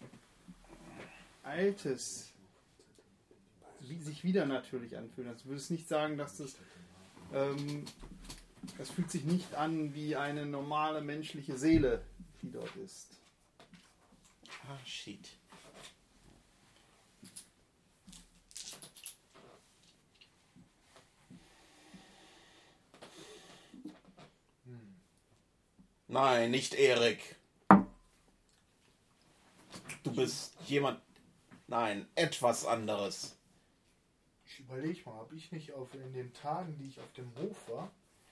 Altes, wie sich wieder natürlich anfühlen. Also du würdest nicht sagen, dass das ähm, es fühlt sich nicht an wie eine normale menschliche Seele, die dort ist. Ah, shit. Nein, nicht Erik. Du bist jemand... Nein, etwas anderes. Ich überlege mal, habe ich nicht auf, in den Tagen, die ich auf dem Hof war,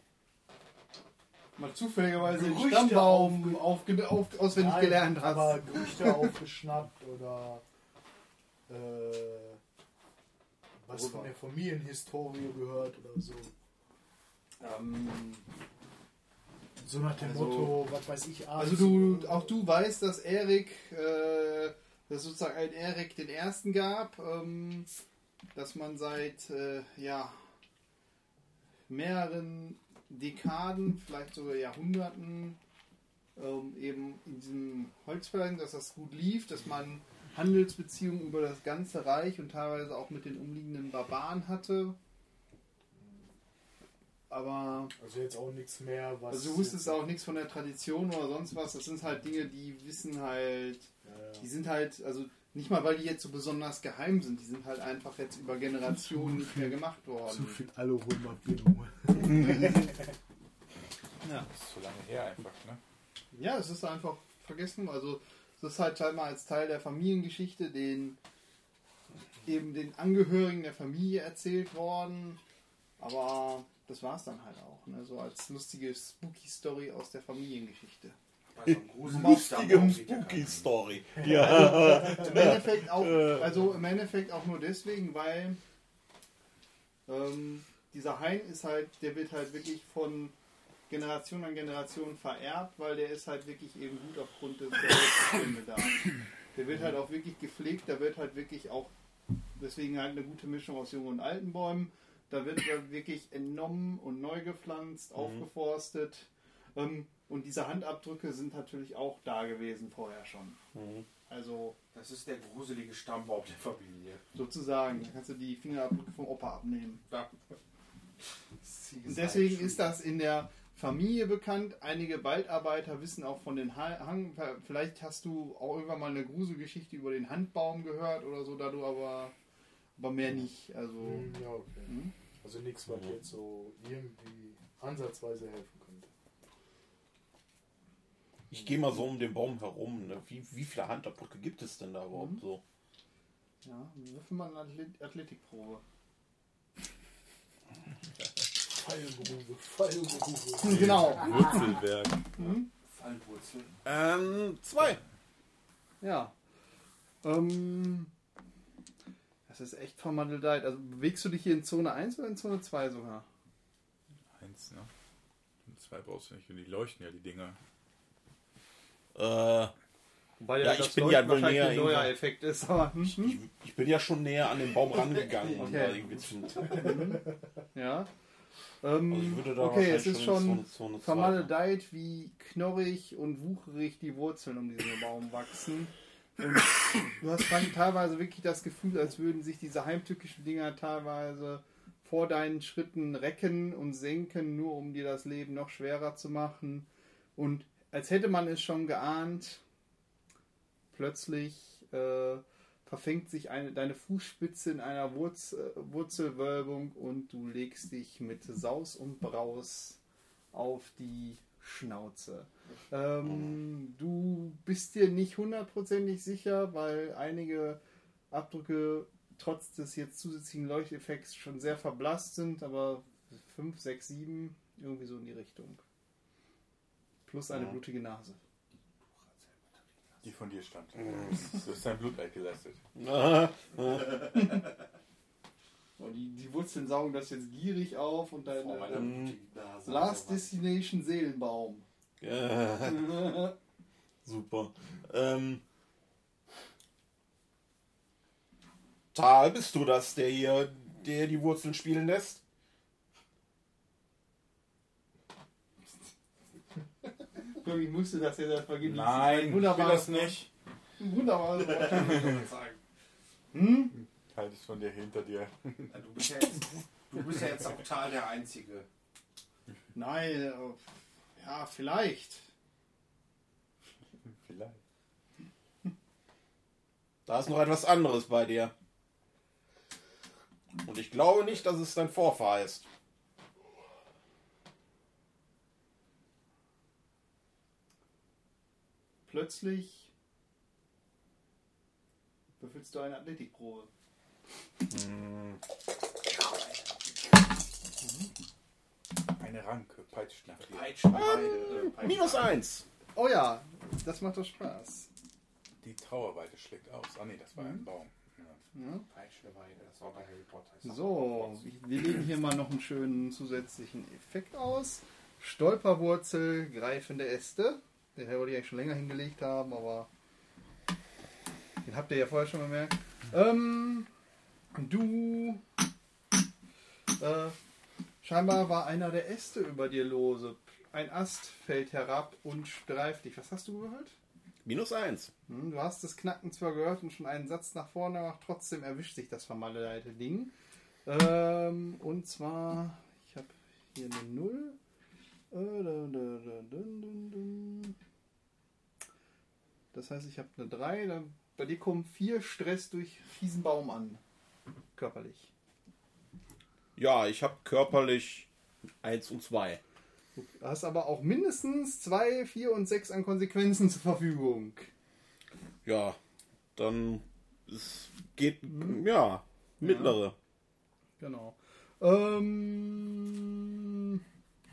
Mal zufälligerweise den Gerüchte Stammbaum auf, auf, auswendig Nein, gelernt hast. aber Gerüchte aufgeschnappt oder äh, was von der Familienhistorie gehört oder so. Ähm, So nach dem Also- Motto, was weiß ich, also du, auch du weißt, dass Erik, äh, dass es sozusagen einen Erik den Ersten gab, ähm, dass man seit äh, ja, mehreren Dekaden, vielleicht sogar Jahrhunderten, ähm, eben in diesem Holzfällen, dass das gut lief, dass man Handelsbeziehungen über das ganze Reich und teilweise auch mit den umliegenden Barbaren hatte. Aber Also jetzt auch nichts mehr, was... also du wusstest auch nichts von der Tradition oder sonst was. Das sind halt Dinge, die wissen halt, Ja, die sind halt, also nicht mal, weil die jetzt so besonders geheim sind, die sind halt einfach jetzt über Generationen nicht mehr gemacht zu worden. viel Aluhut-Bindung. Ja. Das ist so lange her einfach, ne? Ja, es ist einfach vergessen. Also es ist halt halt mal als Teil der Familiengeschichte den eben den Angehörigen der Familie erzählt worden. Aber das war es dann halt auch. Ne? So als lustige Spooky-Story aus der Familiengeschichte. Also gruselig, Lustige da geht ja Spooky-Story. Ja. Im Endeffekt auch, also im Endeffekt auch nur deswegen, weil ähm, dieser Hain ist halt, der wird halt wirklich von Generation an Generation vererbt, weil der ist halt wirklich eben gut aufgrund des Holzbestände da. Der wird halt auch wirklich gepflegt, da wird halt wirklich auch, deswegen halt eine gute Mischung aus jungen und alten Bäumen. Da wird halt wirklich entnommen und neu gepflanzt, aufgeforstet. Ähm, und diese Handabdrücke sind natürlich auch da gewesen vorher schon. Mhm. Also Das ist der gruselige Stammbaum der Familie. sozusagen, da kannst du die Fingerabdrücke vom Opa abnehmen. Ja. Und deswegen ist das in der Familie bekannt. Einige Waldarbeiter wissen auch von den Hang. Vielleicht hast du auch irgendwann mal eine Gruselgeschichte über den Handbaum gehört oder so, da du aber, aber mehr nicht. Also, Hm, ja, okay. hm? Also nichts, was jetzt so irgendwie ansatzweise helfen könnte. Ich gehe mal so um den Baum herum. Ne? Wie, wie viele Handabdrücke gibt es denn da überhaupt Mhm. so? Ja, würfel mal eine Athlet Athletikprobe. Fallgrube, Fallgrube. Genau. Wurzelwerk. Hm? Fallwurzel. Ähm, zwei. Ja. Ähm, das ist echt vermandeldeit. Also bewegst du dich hier in Zone eins oder in Zone zwei sogar? Eins, ne? Und zwei brauchst du nicht. Und die leuchten ja, die Dinger. Äh, Wobei Ja, ich bin ja wohl näher ein neuer irgendwo. Effekt ist. Aber, hm? ich, ich bin ja schon näher an den Baum rangegangen. um da Okay. irgendwie zu, Ja. Ähm, also ich würde da okay, es wahrscheinlich ist schon schon in Zone, Zone zwei, vermaledeit, wie knorrig und wucherig die Wurzeln um diesen Baum wachsen. Und du hast dann teilweise wirklich das Gefühl, als würden sich diese heimtückischen Dinger teilweise vor deinen Schritten recken und senken, nur um dir das Leben noch schwerer zu machen. Und als hätte man es schon geahnt, plötzlich äh, verfängt sich eine, deine Fußspitze in einer Wurz, äh, Wurzelwölbung und du legst dich mit Saus und Braus auf die Schnauze. Ähm, du bist dir nicht hundertprozentig sicher, weil einige Abdrücke trotz des jetzt zusätzlichen Leuchteffekts schon sehr verblasst sind, aber fünf, sechs, sieben irgendwie so in die Richtung. Plus eine Ja. blutige Nase. Die von dir stand. Du hast dein Blut weggelastet. Oh, die, die Wurzeln saugen das jetzt gierig auf und Vor meiner dein blutigen Nase. Last Destination Seelenbaum. Ja, super. Ähm, Tal, bist du das, der hier, der die Wurzeln spielen lässt? Ich musste das jetzt vergeben. Nein, ich will das nicht. Wunderbar. sagen. Hm? Halt es von dir hinter dir. Ja, du, bist ja jetzt, du bist ja jetzt total der Einzige. Nein, äh, ja, vielleicht. Vielleicht. Da ist noch etwas anderes bei dir. Und ich glaube nicht, dass es dein Vorfahr ist. Plötzlich würfelst du eine Athletikprobe. Eine Ranke, peitscht nach dir. Peitschenweide. Äh, Peitschen- Minus eins. Oh ja, das macht doch Spaß. Die Trauerweide schlägt aus. Ah nee, das war ein Baum. Ja. Ja. Peitschenweide, das war bei Harry Potter. So, wir legen hier mal noch einen schönen zusätzlichen Effekt aus. Stolperwurzel, greifende Äste. Den wollte ich eigentlich schon länger hingelegt haben, aber den habt ihr ja vorher schon bemerkt. Ähm, du, äh, scheinbar war einer der Äste über dir lose. Ein Ast fällt herab und streift dich. Was hast du gehört? Minus eins. Hm, du hast das Knacken zwar gehört und schon einen Satz nach vorne gemacht, trotzdem erwischt sich das vermaledeite Ding. Ähm, und zwar, ich habe hier eine Null. Äh, dun, dun, dun, dun, dun. Das heißt, ich habe eine drei. Dann, bei dir kommen vier Stress durch fiesen Baum an. Körperlich. Ja, ich habe körperlich eins und zwei. Du hast aber auch mindestens zwei, vier und sechs an Konsequenzen zur Verfügung. Ja, dann es geht, ja, mittlere. Genau. Ähm,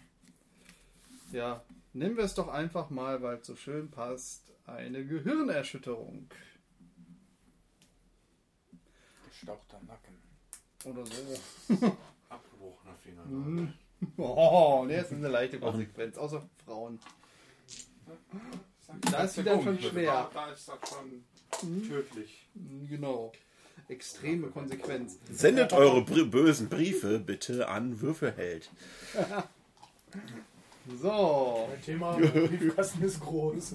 ja, nennen wir es doch einfach mal, weil es so schön passt, eine Gehirnerschütterung. Gestauchter Nacken. Oder so. Abgebrochener Finger. Mhm. Oh, ne, das ist eine leichte Konsequenz, außer Frauen. Da ist sie dann schon schwer. Da ist das schon tödlich. Genau. Extreme Konsequenz. Sendet eure br- bösen Briefe bitte an Würfelheld. So. Mein Thema Briefkasten ist groß.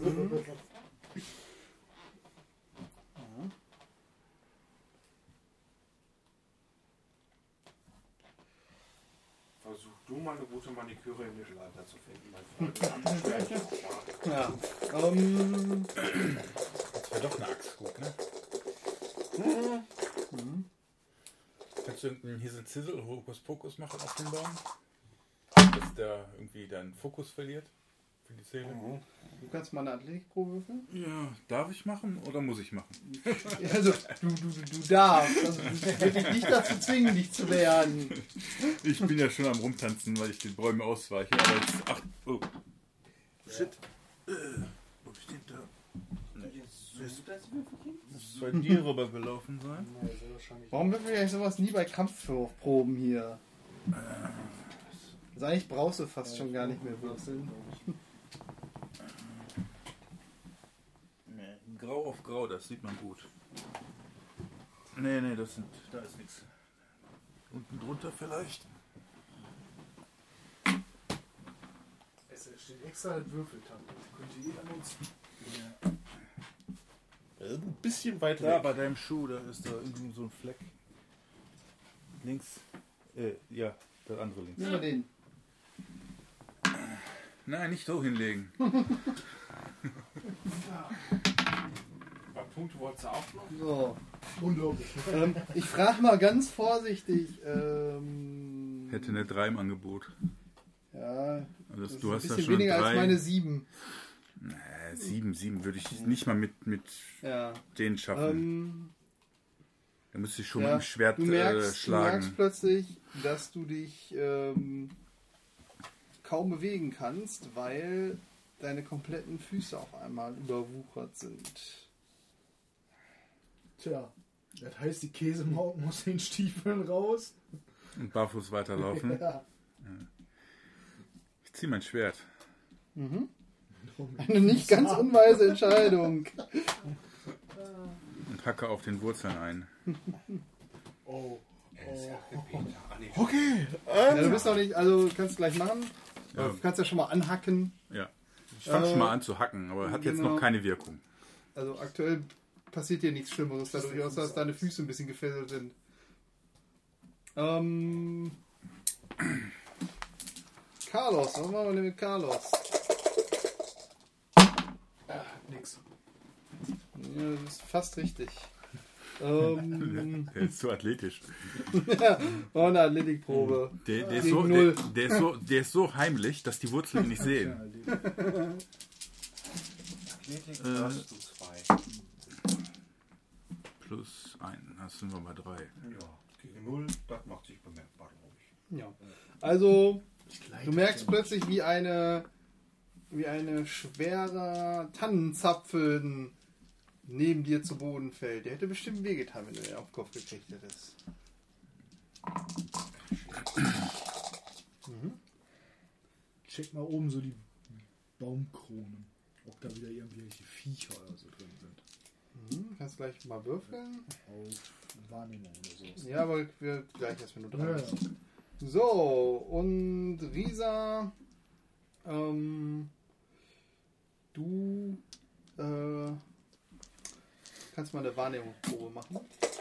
Versuch du mal eine gute Maniküre im Mittelalter zu finden, mein Freund. Ja. Ähm, Das wäre doch eine Axt gut, ne? Mhm. Kannst du irgendeinen Hiesel Zissel oder Hokus Pokus machen auf den Baum? Dass der irgendwie deinen Fokus verliert für die Seele? du kannst mal eine Athletikprobe würfeln. Ja, darf ich machen oder muss ich machen? Also, du, du, du, du darfst. Also, ich will dich nicht dazu zwingen, dich zu wehren. Ich bin ja schon am Rumtanzen, weil ich den Bäumen ausweiche. Aber jetzt. Ach, oh. Shit. Äh, wo hab ich den da? Muss bei dir rübergelaufen sein. Warum würfel ich sowas nie bei Kampfproben hier? Also eigentlich brauchst du fast schon gar nicht mehr würfeln. Nee, grau auf grau, das sieht man gut. Nee, nee, das sind. Da ist nichts. Unten drunter vielleicht. Es steht extra ein Würfeltand. Könnt ihr eh an uns. Das ist ein bisschen weit Da weg. bei deinem Schuh, da ist da irgendwie so ein Fleck. Links. Äh, ja, der andere links. Nehmen wir den. Nein, nicht so hinlegen. Bei Punkte wolltest du auch noch? So. Unglaublich. Ähm, ich frage mal ganz vorsichtig. Ähm, Hätte eine drei im Angebot. Ja, Also das ist du ein hast da bisschen schon weniger drei. als meine sieben. Äh, sieben, sieben würde ich nicht mal mit, mit Ja. denen schaffen. Ähm, Da müsste ich schon ja, mit dem Schwert du äh, merkst, du merkst schlagen. plötzlich, dass du dich ähm, kaum bewegen kannst, weil deine kompletten Füße auf einmal überwuchert sind. Tja, das heißt, die Käsemaut muss den Stiefeln raus. Und barfuß weiterlaufen. Ja. Ich ziehe mein Schwert. Eine nicht ganz unweise Entscheidung. Und hacke auf den Wurzeln ein. Oh. Ja, du bist noch nicht, also kannst du gleich machen. Ja. Du kannst ja schon mal anhacken. Ja. Ich fange Äh, schon mal an zu hacken, aber hat jetzt genau. noch keine Wirkung. Also aktuell passiert dir nichts Schlimmeres, dadurch, außer dass deine Füße ein bisschen gefesselt sind. Ähm... Carlos, was machen wir denn mit Carlos? Nix. Ja, das ist fast richtig. ähm, Der ist zu athletisch. oh, eine Athletikprobe. Der, der, ist Gegen so, der, null. der, ist so, der ist so heimlich, dass die Wurzeln ihn nicht sehen. Athletik Äh. hast du zwei. Plus ein, das sind wir bei drei. Ja, gegen null, das macht sich bemerkbar, glaube ich. Ja. Also, du merkst plötzlich, wie eine, wie eine schwere Tannenzapfen neben dir zu Boden fällt. Der hätte bestimmt wehgetan, wenn du den auf den Kopf gekriegt hättest. Mhm. Check mal oben so die Baumkronen. Ob da wieder irgendwelche Viecher oder so drin sind. Mhm. Kannst gleich mal würfeln. Auf Wahrnehmung oder sowas. Ja, aber wir gleich erst, wenn du dran Ja, bist. ja. So, und Risa, ähm, du äh, kannst mal eine Wahrnehmungsprobe machen.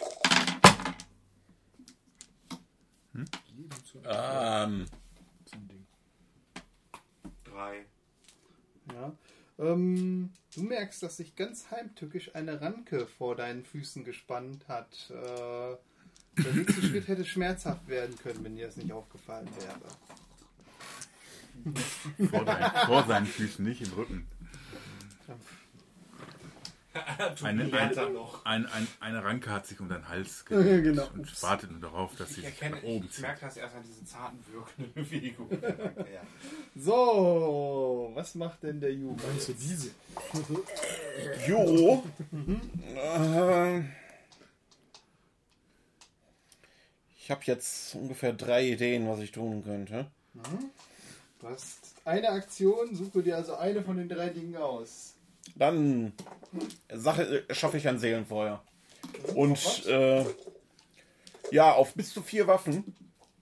Leben zu Ähm, so ein Ding. Drei. Ja. Ähm, du merkst, dass sich ganz heimtückisch eine Ranke vor deinen Füßen gespannt hat. Äh, der nächste Schritt hätte schmerzhaft werden können, wenn dir das nicht aufgefallen wäre. vor, dein, vor seinen Füßen, nicht im Rücken. Eine, lernt ein, er noch. ein, ein, eine Ranke hat sich um deinen Hals gelegt Genau. und Ups. wartet nur darauf, dass sie Ich sich erkenne, nach oben ich zieht. merke das erst an diesen zarten wirkenden Bewegungen. Ja. So, was macht denn der Ju? Meinst du diese? Jo. äh, ich habe jetzt ungefähr drei Ideen, was ich tun könnte. Du hast eine Aktion, suche dir also eine von den drei Dingen aus. Dann Sache, äh, schaffe ich ein Seelenfeuer. Und äh, ja, auf bis zu vier Waffen.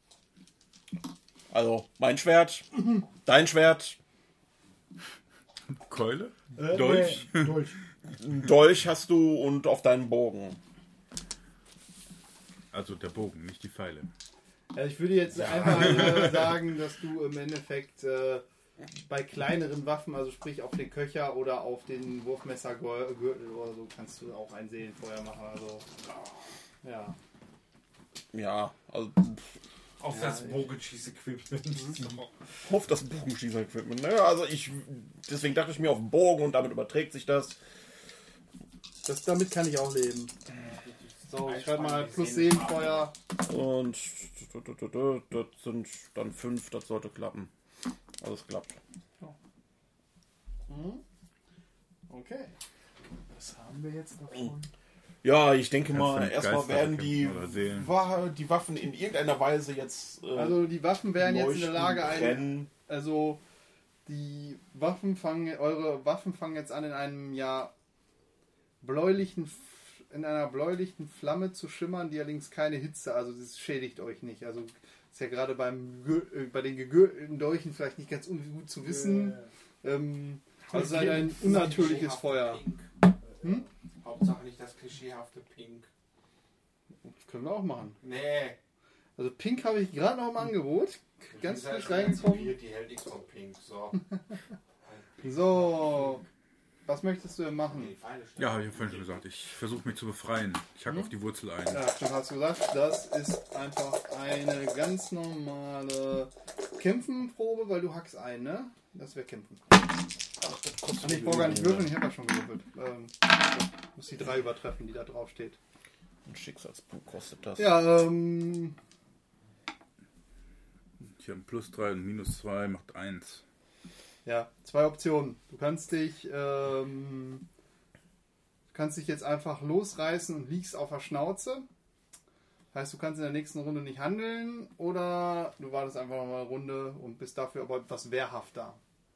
Also mein Schwert, dein Schwert, Keule? Äh, Dolch? nee, Dolch. einen Dolch hast du und auf deinen Bogen. Also der Bogen, nicht die Pfeile. Ja, ich würde jetzt einfach äh, sagen, dass du im Endeffekt äh, bei kleineren Waffen, also sprich auf den Köcher oder auf den Wurfmessergürtel oder so, kannst du auch ein Seelenfeuer machen. Also, ja. Ja, also Auf das Bogenschieß-Equipment. auf das Bogenschießer-Equipment. Naja, also ich, deswegen dachte ich mir auf den Bogen und damit überträgt sich das. Das, damit kann ich auch leben. So, ich schreibe mal plus Seelenfeuer. Und das sind dann fünf, das sollte klappen. Also es klappt. Mhm. Okay. Was haben wir jetzt davon? Ja, ich denke Kannst du mal, mit erstmal Geister werden die, bekämpfen oder Seelen? Wa- die Waffen in irgendeiner Weise jetzt äh, Also die Waffen wären jetzt in der leuchten, Lage, ein, brennen. also die Waffen fangen, eure Waffen fangen jetzt an in einem ja bläulichen, F- in einer bläulichen Flamme zu schimmern, die allerdings keine Hitze, also das schädigt euch nicht. Also ist ja gerade beim Gür- äh, bei den gegürtelten Dolchen vielleicht nicht ganz gut zu wissen. Ähm, also es ist halt ein unnatürliches Feuer. Hm? Hauptsache nicht das klischeehafte Pink. Das können wir auch machen. Nee. Also Pink habe ich gerade noch im Angebot. Ganz Lisa ist frisch reingekommen. emanzipiert, Die hält nichts von Pink. So. So, was möchtest du denn machen? Die Pfeile stellen. Ja, habe ich ja vorhin schon gesagt. Ich versuche mich zu befreien. Ich hacke auf die Wurzel ein. Ja, schon hast du gesagt, das ist einfach eine ganz normale Kämpfenprobe, weil du hackst ein, ne? Das wäre Kämpfen. Ach, das kostet Und ich brauche gar nicht würfeln, ich habe ja schon gewürfelt. Ähm, ich muss die drei übertreffen, die da drauf steht. Ein Schicksalspunkt kostet das. Ja, ähm, Ich habe ein plus drei und minus zwei macht eins. ja, zwei Optionen. Du kannst dich, ähm, du kannst dich jetzt einfach losreißen und liegst auf der Schnauze. Heißt, du kannst in der nächsten Runde nicht handeln oder du wartest einfach noch mal eine Runde und bist dafür aber etwas wehrhafter.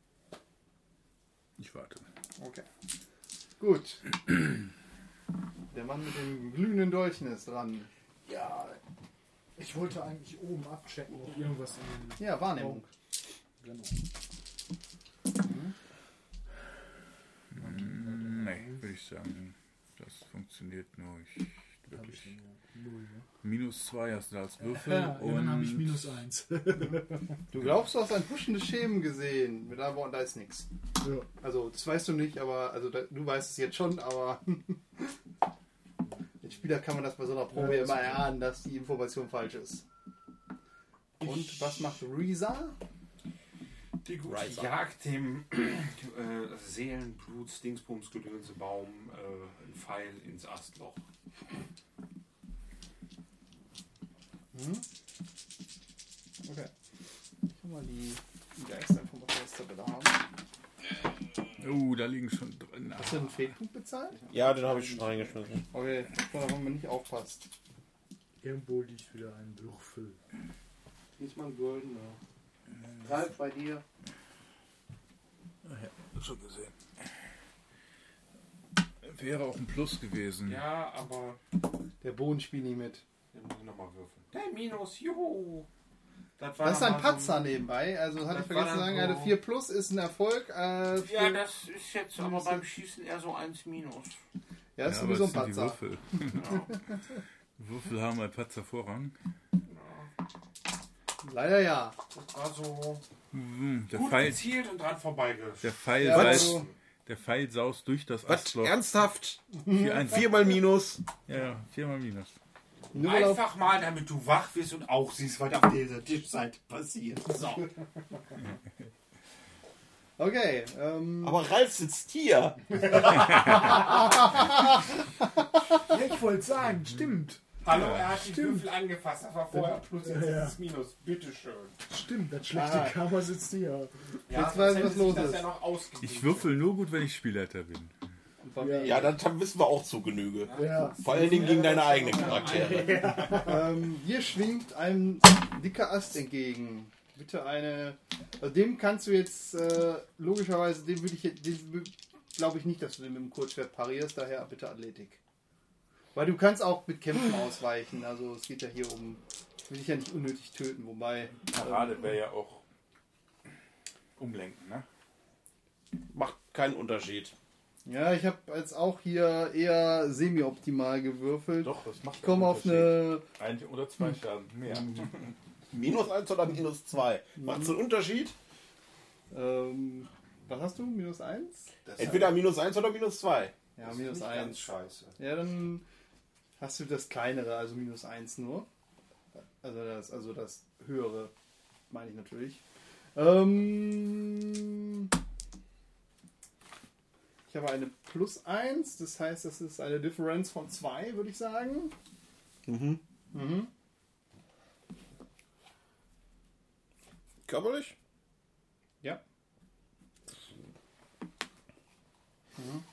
Ich warte. Okay. Gut. Der Mann mit den glühenden Dolchen ist dran. Ja, ich wollte eigentlich oben abchecken, ob irgendwas in den... Ja, Wahrnehmung. Genau. ich sagen. Das funktioniert nur. Ich, Hab wirklich. ich denn, ja. Null, ne? Minus zwei hast du als Würfel. Ja, und dann habe ich minus eins. Du glaubst, du hast ein huschendes Schemen gesehen. Mit anderen Worten, da ist nichts. Ja. Also, das weißt du nicht, aber also da, du weißt es jetzt schon, aber als Spieler kann man das bei so einer Probe Ja, immer das- erahnen, dass die Information falsch ist. Und was macht Reza? Die gute Riser. Jagd dem äh, Seelenblut, Dingsbums, Gedönsebaum, äh, ein Pfeil ins Astloch. Hm? Okay. Ich kann mal die, die Geistinformationstabelle haben. Oh, da liegen schon drin. Hast du einen Fehlpunkt bezahlt? Ja, den habe ich schon reingeschmissen. Okay, da haben wir nicht aufpasst. Irgendwo liegt wieder ein Würfel. Diesmal ein goldener. Ralf, bei dir. Ach ja, schon gesehen. Wäre auch ein Plus gewesen. Ja, aber Der Boden spielt nicht mit. den muss ich nochmal würfeln. Der Minus, juhu! Das, war Das ist noch ein mal Patzer so nebenbei. Also hatte Das ich vergessen war zu dann sagen, so- eine vier plus ist ein Erfolg. Äh, Ja, für- das ist jetzt aber beim Schießen eher so eins Minus. ja, ist Ja, aber sowieso es ein sind die Patzer. Würfel. Ja. Würfel haben ein Patzer Vorrang. Leider ja. Das war so Hm, Der gut Pfeil, gezielt und dran vorbeigeschlagen. der Pfeil, Ja, saust, also- der Pfeil saust durch das Was? Astloch. Ernsthaft? Vier, ein, Viermal Minus. ja, ja, viermal Minus. Nur weil auf, Einfach mal, damit du wach wirst und auch siehst, was auf dieser Tischseite passiert. So. okay. Ähm, Aber Ralf sitzt hier. Ja, ich wollte sagen, stimmt. Hallo, er hat die Stimmt. Würfel angefasst. Das war vorher plus, jetzt Ja. ist es Minus. Bitteschön. Stimmt, das schlechte Ah. Karma sitzt hier. Ja, Jetzt weiß ich, hätte was sich los das ist. Ja noch ausgegeben. Ich würfel nur gut, wenn ich Spielleiter bin. Ja, das wissen wir auch zu Genüge. Ja. Vor allen Dingen gegen deine eigenen Charaktere. ähm, hier schwingt ein dicker Ast entgegen. Bitte eine. Also dem kannst du jetzt äh, logischerweise, den würde ich jetzt, glaube ich nicht, dass du den mit dem Kurzschwert parierst. Daher bitte Athletik. Weil du kannst auch mit Kämpfen ausweichen. Also es geht ja hier um. Ich will dich ja nicht unnötig töten, wobei. Parade wäre ja auch umlenken, ne? Macht keinen Unterschied. Ja, ich habe jetzt auch hier eher semi-optimal gewürfelt. Doch, das macht Ich komme auf eine. Ein oder zwei Schaden mehr. Minus eins oder minus zwei? Macht es einen Unterschied? Ähm, was hast du? Minus eins? Entweder minus eins oder minus zwei. Ja, Das ist minus nicht ganz eins. scheiße. Ja, dann hast du das kleinere, also minus eins nur. Also das, also das höhere, meine ich natürlich. Ähm, ich habe eine plus eins, das heißt, das ist eine Differenz von zwei, würde ich sagen. Mhm. Mhm. Körperlich? Ja. Mhm.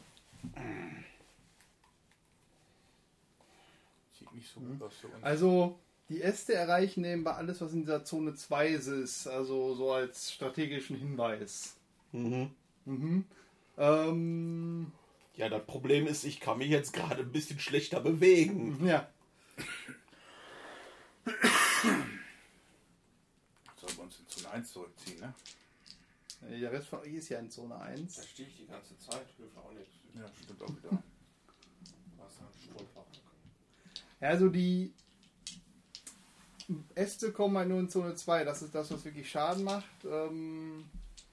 Sieht nicht so gut aus für uns. Also, die Äste erreichen nebenbei alles, was in dieser Zone zwei ist, also so als strategischen Hinweis. Mhm. Mhm. Ähm, Ja, das Problem ist, ich kann mich jetzt gerade ein bisschen schlechter bewegen. ja. Sollen wir uns in Zone eins zurückziehen, ne? Der Rest von euch ist ja in Zone Da eins. stehe ich die ganze Zeit, hilft auch nichts. Ja, stimmt auch wieder. Was halt Stolper. Ja, also die Äste kommen halt nur in Zone zwei. Das ist das, was wirklich Schaden macht. Ähm,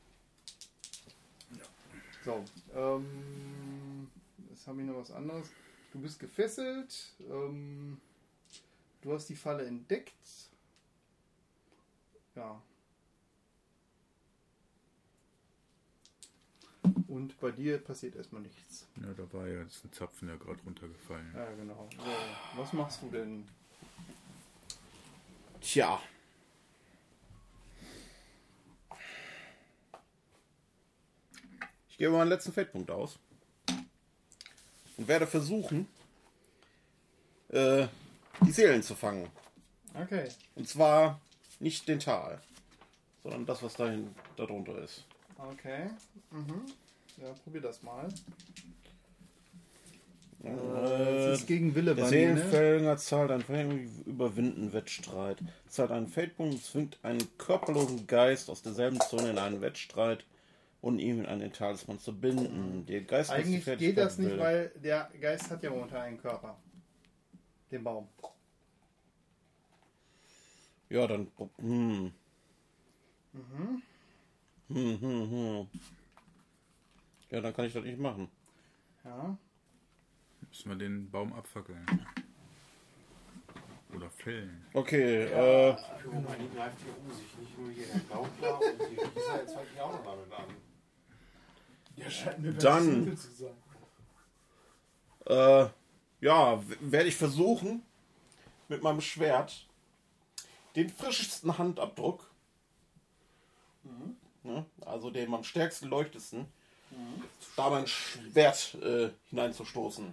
so. Ähm, jetzt habe ich noch was anderes. Du bist gefesselt. Ähm, du hast die Falle entdeckt. Ja. Und bei dir passiert erstmal nichts. Ja, da war ja jetzt ein Zapfen ja gerade runtergefallen. Ja, genau. So, was machst du denn? Tja. Ich gebe meinen letzten Feldpunkt aus. Und werde versuchen, äh, die Seelen zu fangen. Okay. Und zwar nicht den Tal, sondern das, was dahin, darunter ist. Okay. Mhm. Ja, probier das mal. Äh, Äh, es ist gegen Wille Der bei mir, ne? Seelenfänger zahlt einen Feldpunkt, überwinden Wettstreit. Zahlt einen Feldpunkt, zwingt einen körperlosen Geist aus derselben Zone in einen Wettstreit. und ihn an den Talisman zu binden. Der Geist muss die Eigentlich Fertigkeit geht das nicht, bilden. weil der Geist hat ja momentan einen Körper. Den Baum. Ja, dann. Hm. Mhm. Hm, hm, hm. Ja, dann kann ich das nicht machen. Ja. Müssen wir den Baum abfackeln. Oder fällen. Okay, äh. Pyromanie greift hier um sich, nicht nur hier der Gaukler und die Rieser, jetzt fange ich auch noch damit an. Ja, scheint mir Dann- simpel zu sein. Äh, ja, w- werde ich versuchen, mit meinem Schwert den frischesten Handabdruck, ne, also den am stärksten leuchtesten, da mein Schwert äh, hineinzustoßen.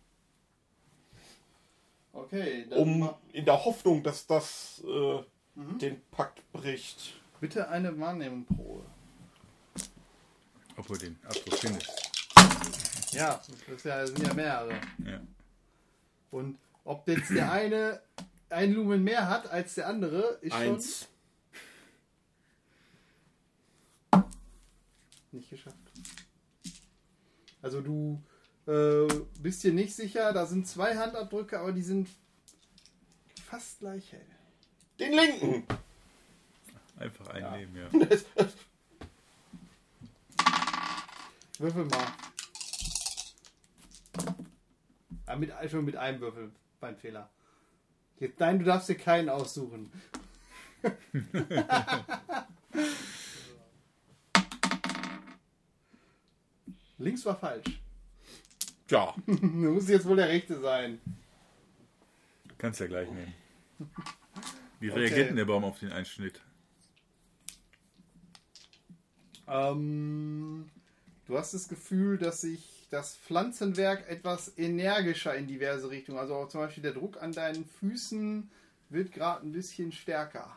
Okay, dann Um ma- in der Hoffnung, dass das äh, den Pakt bricht. bitte eine Wahrnehmungsprobe. Ob er den Abdruck findet. Ja, das ist ja, das sind ja mehrere. Ja. Und ob jetzt der eine ein Lumen mehr hat als der andere, ist Eins. schon nicht geschafft. Also du äh, bist dir nicht sicher, da sind zwei Handabdrücke, aber die sind fast gleich hell. Den linken! Einfach einnehmen, ja. Würfel mal. Ah, mit, schon mit einem Würfel beim Fehler. Jetzt, nein, du darfst dir keinen aussuchen. Links war falsch. Ja. Muss jetzt wohl der rechte sein. Kannst ja gleich nehmen. Wie Okay. reagiert denn der Baum auf den Einschnitt? Ähm, du hast das Gefühl, dass sich das Pflanzenwerk etwas energischer in diverse Richtungen, also auch zum Beispiel der Druck an deinen Füßen wird gerade ein bisschen stärker.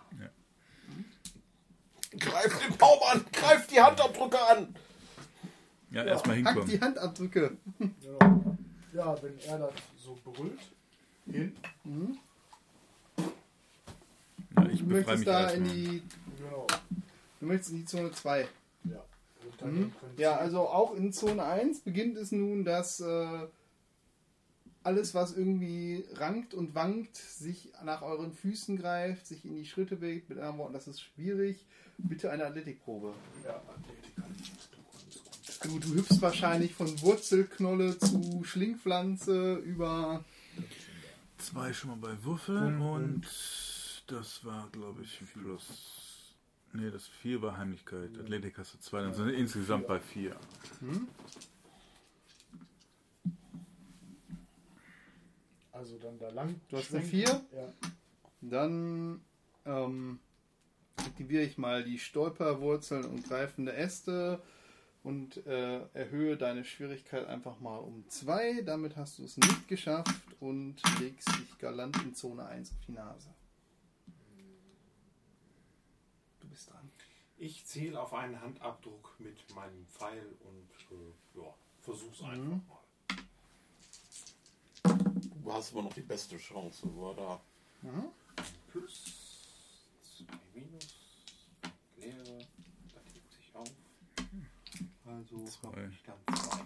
Greif den Baum an! Greif die Handabdrücke an! Ja, erstmal Hack hinkommen. die Handabdrücke. Ja. ja, wenn er das so brüllt, hin. Ja, ich Du befreie möchtest mich da in erstmal. die, Genau. du möchtest in die Zone zwei. Ja. Und dann Mhm. können Ja, Sie- also auch in Zone eins beginnt es nun, dass äh, alles, was irgendwie rankt und wankt, sich nach euren Füßen greift, sich in die Schritte bewegt. Mit anderen Worten, das ist schwierig. Bitte eine Athletikprobe. Ja, Athletik kann ich nicht. Du, du hüpfst wahrscheinlich von Wurzelknolle zu Schlingpflanze über... Zwei schon mal bei Würfeln und das war, glaube ich, plus. Nee, das vier war Heimlichkeit. Athletik hast du zwei, dann sind wir insgesamt bei vier. Also dann da lang. Du hast eine schwenken. vier? Ja. Dann ähm, aktiviere ich mal die Stolperwurzeln und greifende Äste und äh, erhöhe deine Schwierigkeit einfach mal um zwei. Damit hast du es nicht geschafft und legst dich galant in Zone eins auf die Nase. Du bist dran. Ich zähle auf einen Handabdruck mit meinem Pfeil und äh, ja, versuch's einfach Mhm. mal. Du hast aber noch die beste Chance, war da. Plus, zwei Minus, Leere, das hebt sich auf. Also Zwei. habe ich dann zwei.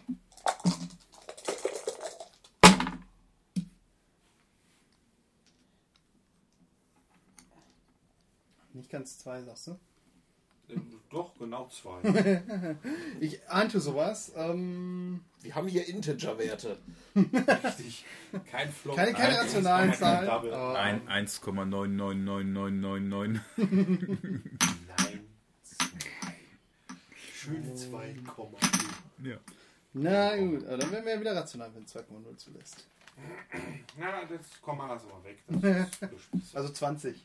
Nicht ganz zwei, sagst du? Äh, Doch, genau zwei. Ich ahnte sowas. Ähm, Wir haben hier Integer-Werte. Richtig. Kein Flop. keine keine Nein, rationalen kein Zahlen. Double. aber- Ein eins Komma neun neun neun neun neun neun. Nein, zwei. Schöne zwei Komma. Ja. Na gut, aber dann wären wir ja wieder rational, wenn zwei Komma null zulässt. Na, das komm mal lass mal weg. Das ist beschmissen. Also zwanzig.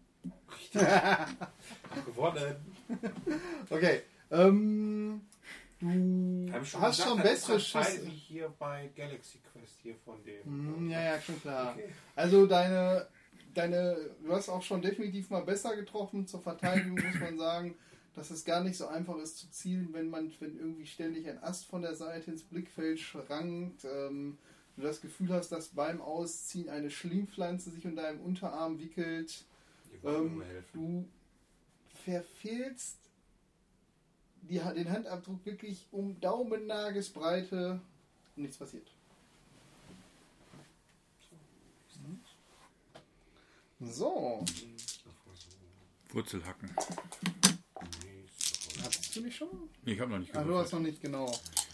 Hab gewonnen. Okay. Ähm, du Hab ich hast gesagt, schon das ist bessere ein Teil Schüsse. wie hier bei Galaxy Quest hier von dem. Hm, ja, ja, schon klar. Okay. Also deine, deine, du hast auch schon definitiv mal besser getroffen. Zur Verteidigung muss man sagen, dass es gar nicht so einfach ist zu zielen, wenn man, wenn irgendwie ständig ein Ast von der Seite ins Blickfeld schrankt. Ähm, du das Gefühl hast, dass beim Ausziehen eine Schlingpflanze sich um deinem Unterarm wickelt. Die wollen Ähm, mir helfen. du verfehlst die, den Handabdruck wirklich um Daumennagesbreite und nichts passiert. So. Wurzelhacken. Hattest du nicht schon? Nee, ich habe noch nicht Ah, du hast noch nicht, genau.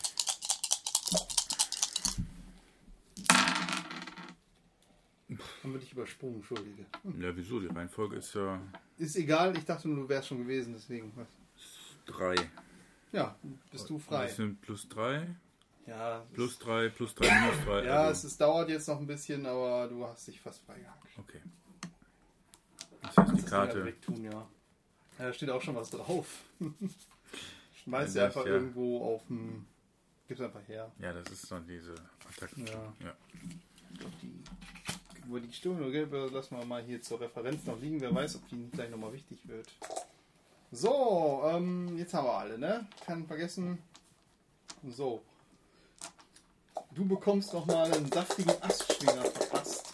Haben wir dich übersprungen, entschuldige. Ja, wieso? Die Reihenfolge ist ja Ist egal, ich dachte nur, du wärst schon gewesen, deswegen. drei. Ja, bist du frei. Das sind plus drei, Ja, plus drei, plus drei, minus drei. ja also, es ist, dauert jetzt noch ein bisschen, aber du hast dich fast frei gehabt. okay. Das heißt, die Das Karte. Ding wegtun, ja. Ja, da steht auch schon was drauf. Schmeiß Ja, sie das, einfach ja. irgendwo auf dem. Gib's einfach her. Ja, das ist dann diese Attacke. Ja. Ja. Die, über die Stimme oder Gelbe lassen wir mal hier zur Referenz noch liegen. Wer weiß, ob die nicht gleich nochmal wichtig wird. So, ähm, jetzt haben wir alle, ne? Kann vergessen. So. Du bekommst nochmal einen saftigen Astschwinger verpasst.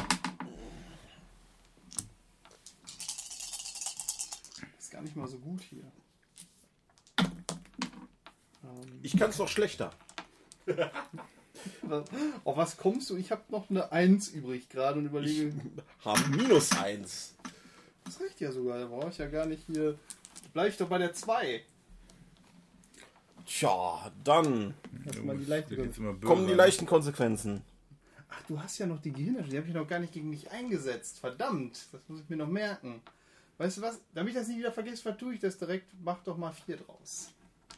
Ist gar nicht mal so gut hier. Ähm, Ich kann es noch schlechter. auf was kommst du? Ich habe noch eine eins übrig gerade und überlege. Haben minus eins. Das reicht ja sogar, da brauche ich ja gar nicht hier. Bleib ich doch bei der zwei. Tja, dann Lass mal die leichte Da geht's immer böse kommen die an. leichten Konsequenzen. Ach, du hast ja noch die Gehirne, die habe ich noch gar nicht gegen mich eingesetzt. Verdammt, das muss ich mir noch merken. Weißt du was? Damit ich das nicht wieder vergesse, vertue ich das direkt. Mach doch mal vier draus.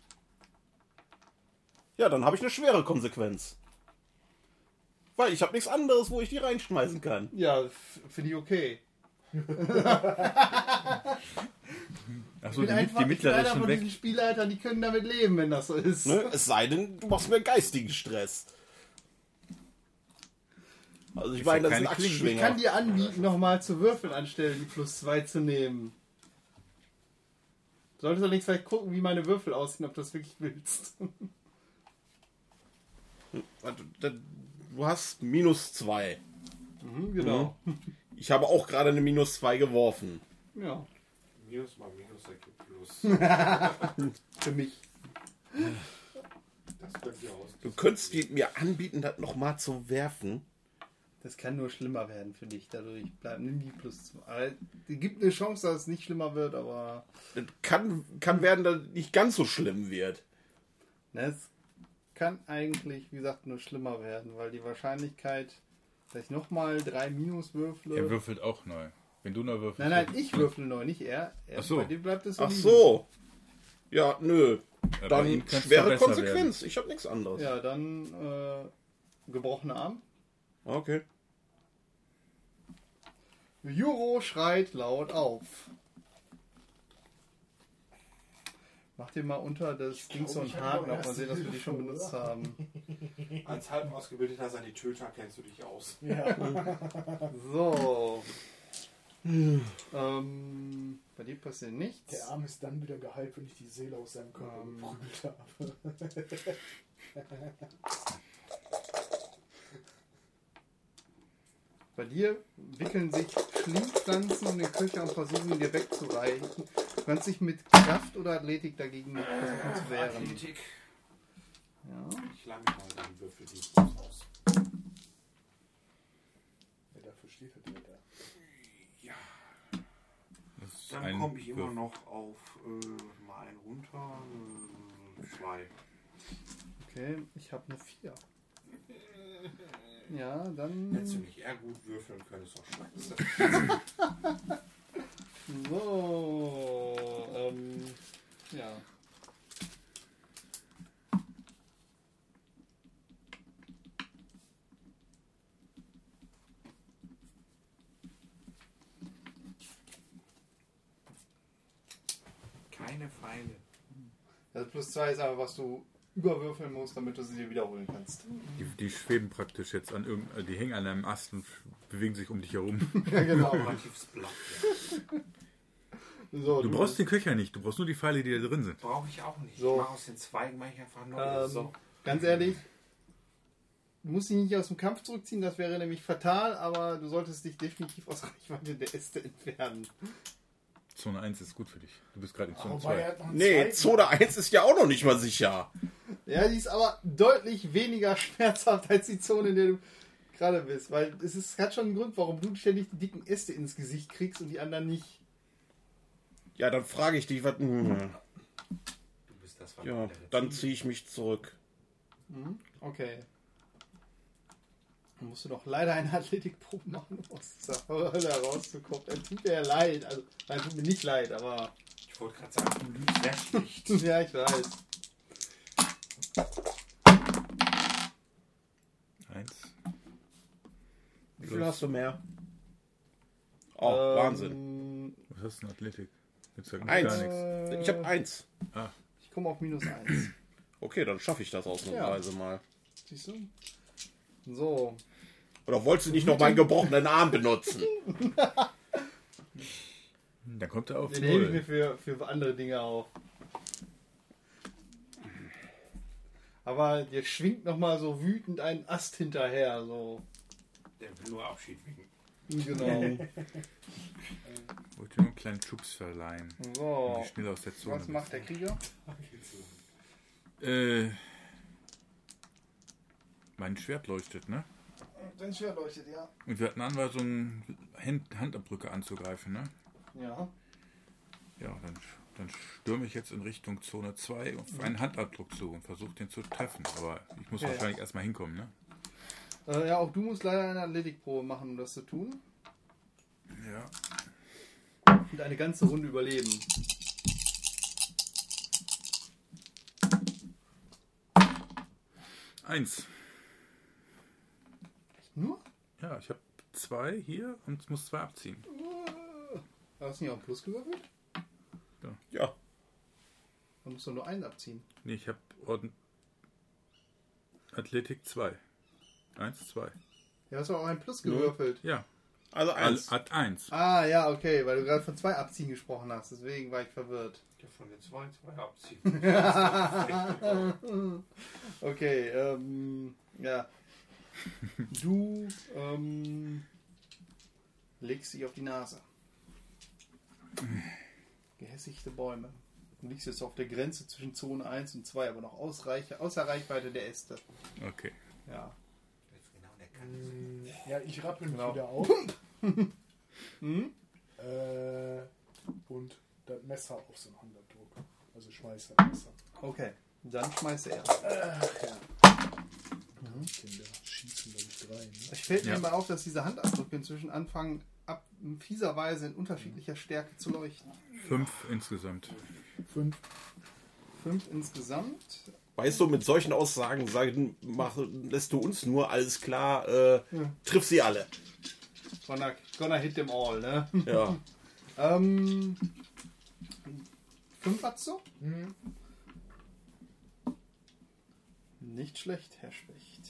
Ja, dann habe ich eine schwere Konsequenz. Weil ich habe nichts anderes, wo ich die reinschmeißen kann. Ja, f- finde ich okay. Achso, Ich bin die, einfach die mittlere einer ist schon von weg. diesen Spielleitern, die können damit leben, wenn das so ist. Ne? Es sei denn, du machst mir geistigen Stress. Also ich Ist meine, ja das sind keine Klinge. Ich Axtschwinger. kann dir anbieten, nochmal zu Würfeln anstellen, die plus zwei zu nehmen. Solltest du nicht vielleicht gucken, wie meine Würfel aussehen, ob du das wirklich willst. Warte, da- Du hast minus zwei. Mhm, genau. Ich habe auch gerade eine minus zwei geworfen. Ja, Minus mal Minus ergibt Plus. für mich. Das könnt ihr aus. Du könntest die- mir anbieten, das nochmal zu werfen. Das kann nur schlimmer werden für dich. Dadurch bleib, nimm die plus zwei. Es gibt eine Chance, dass es nicht schlimmer wird, aber Das kann, kann werden, dass es nicht ganz so schlimm wird. ne, es kann eigentlich, wie gesagt, nur schlimmer werden, weil die Wahrscheinlichkeit, dass ich nochmal drei Minus würfle. Er würfelt auch neu. Wenn du neu würfelst. Nein, nein, ich würfle neu, nicht er. er Ach so. Bei dir bleibt es Ach liegen. so. Ja, nö. Ja, bei ihm Dann kann's zwar schwere besser Konsequenz. Ich habe nichts anderes. Ja, dann äh, gebrochener Arm. Okay. Juro schreit laut auf. Mach dir mal unter das Ding so einen ich hab Haken, noch ob man sehen, dass wir die schon Erste benutzt Hilfe, haben. Als halb ausgebildeter Sanitäter kennst du dich aus. Ja. So. ähm, bei dir passiert nichts. Der Arm ist dann wieder geheilt, wenn ich die Seele aus seinem Körper Ähm. geprügelt habe. Bei dir wickeln sich Schlingpflanzen um den Köcher und versuchen ihn dir wegzureichen. Du kannst dich mit Kraft oder Athletik dagegen versuchen zu wehren. Athletik. Ja. Ich lange mal den Würfeldienst aus. Ja, dafür steht er da. Ja. Das ist Dann ein komme ich immer Würfel. noch auf äh, mal einen runter. Äh, zwei. Okay, ich habe eine vier. Ja, dann. Hättest du nicht eher gut würfeln können, ist doch scheiße. So. Ähm, ja. Keine Pfeile. Also plus zwei ist aber, was du überwürfeln musst, damit du sie dir wiederholen kannst. Die, die schweben praktisch jetzt an irgendeinem, die hängen an einem Ast und bewegen sich um dich herum. Ja, genau. Operatives Blatt. Ja. So, Du brauchst den Köcher nicht, du brauchst nur die Pfeile, die da drin sind. Brauche ich auch nicht. So. Ich mache aus den Zweigen mache ich einfach neu. Ähm, so. Ganz ehrlich, du musst dich nicht aus dem Kampf zurückziehen, das wäre nämlich fatal, aber du solltest dich definitiv aus Reichweite der Äste entfernen. Zone eins ist gut für dich. Du bist gerade in Zone Wobei, er zwei. hat noch einen Nee, zweiten. Zone eins ist ja auch noch nicht mal sicher. Ja, die ist aber deutlich weniger schmerzhaft als die Zone, in der du gerade bist. Weil es ist, hat schon einen Grund, warum du ständig die dicken Äste ins Gesicht kriegst und die anderen nicht. Ja, dann frage ich dich, was... Hm. Du bist das Ja, Verwandte. dann ziehe ich mich zurück. Mhm. Okay. Dann musst du doch leider eine Athletikprobe machen, um aus dieser Hölle rauszukommen. Das tut mir ja leid. Also, nein, tut mir nicht leid, aber... Ich wollte gerade sagen, du lügst sehr schlecht. ja, ich weiß. Eins. Wie viel hast du mehr? Oh, Wahnsinn. Ähm, Was hast du denn Athletik? Jetzt sagt Eins. gar nichts. äh, Ich habe eins. Ich komme auf minus eins. Okay, dann schaffe ich das ausnahmsweise mal. Siehst du? So. Oder wolltest du nicht noch meinen gebrochenen Arm benutzen? Dann kommt er auf Den hebe ich mir null. für, für andere Dinge auf. Aber dir schwingt nochmal so wütend ein Ast hinterher. So. Der will nur Abschied winken. Genau. Wollte nur einen kleinen Schubs verleihen. Um So. dich schnell aus der Zone. Was macht der Krieger? Äh, mein Schwert leuchtet, ne? Dein Schwert leuchtet, ja. Und wir hatten Anweisung, Hand, Handabdrücke anzugreifen, ne? Ja. Ja, dann, dann stürme ich jetzt in Richtung Zone zwei auf einen Handabdruck zu und versuche den zu treffen. Aber ich muss Ja, wahrscheinlich erstmal hinkommen, ne? Äh, ja, auch du musst leider eine Athletikprobe machen, um das zu tun. Ja. Und eine ganze Runde überleben. Eins. Nur? Ja, ich habe zwei hier und muss zwei abziehen. Hast du nicht auch einen Plus gewürfelt? Ja. Dann musst du nur einen abziehen. Nee, ich habe Orden Athletik zwei. Eins, zwei. Ja, hast du auch einen Plus gewürfelt. Ja. Also Al- eins. Ad eins. Ah, ja, okay, weil du gerade von zwei Abziehen gesprochen hast. Deswegen war ich verwirrt. Ja, von den zwei, zwei abziehen. Okay, ähm, ja. Du, ähm, legst dich auf die Nase. Gehässigte Bäume. Du liegst jetzt auf der Grenze zwischen Zone eins und zwei, aber noch ausreich- außer Reichweite der Äste. Okay. Ja. Genau, der kann das. Ja, ich rappel mich Genau. wieder auf. Hm? äh, und das Messer auf so einen Handabdruck. Also schmeiß das Messer. Okay, dann schmeiße er. Ach ja. Kinder schießen, glaube ich, drei. Ne? Es fällt Ja. mir mal auf, dass diese Handabdrücke inzwischen anfangen, ab fieserweise in unterschiedlicher Stärke zu leuchten. Fünf insgesamt. Fünf. Fünf insgesamt. Weißt du, mit solchen Aussagen sagen, mach, lässt du uns nur, alles klar, äh, triff sie alle. Gonna, gonna hit them all, ne? Ja. ähm, fünf hast du? Mhm. Nicht schlecht, Herr Specht.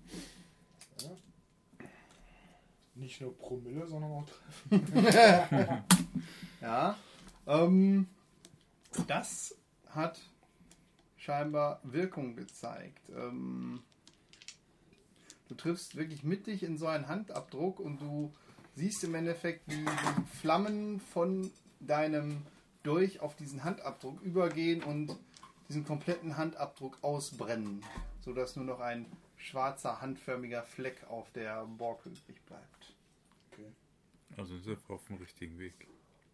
Nicht nur Promille, sondern auch Treffen. Ja. Ähm, das hat scheinbar Wirkung gezeigt. Ähm, du triffst wirklich mittig in so einen Handabdruck und du siehst im Endeffekt, wie die Flammen von deinem Dolch auf diesen Handabdruck übergehen und diesen kompletten Handabdruck ausbrennen, sodass nur noch ein schwarzer, handförmiger Fleck auf der Borke übrig bleibt. Okay. Also sind wir auf dem richtigen Weg.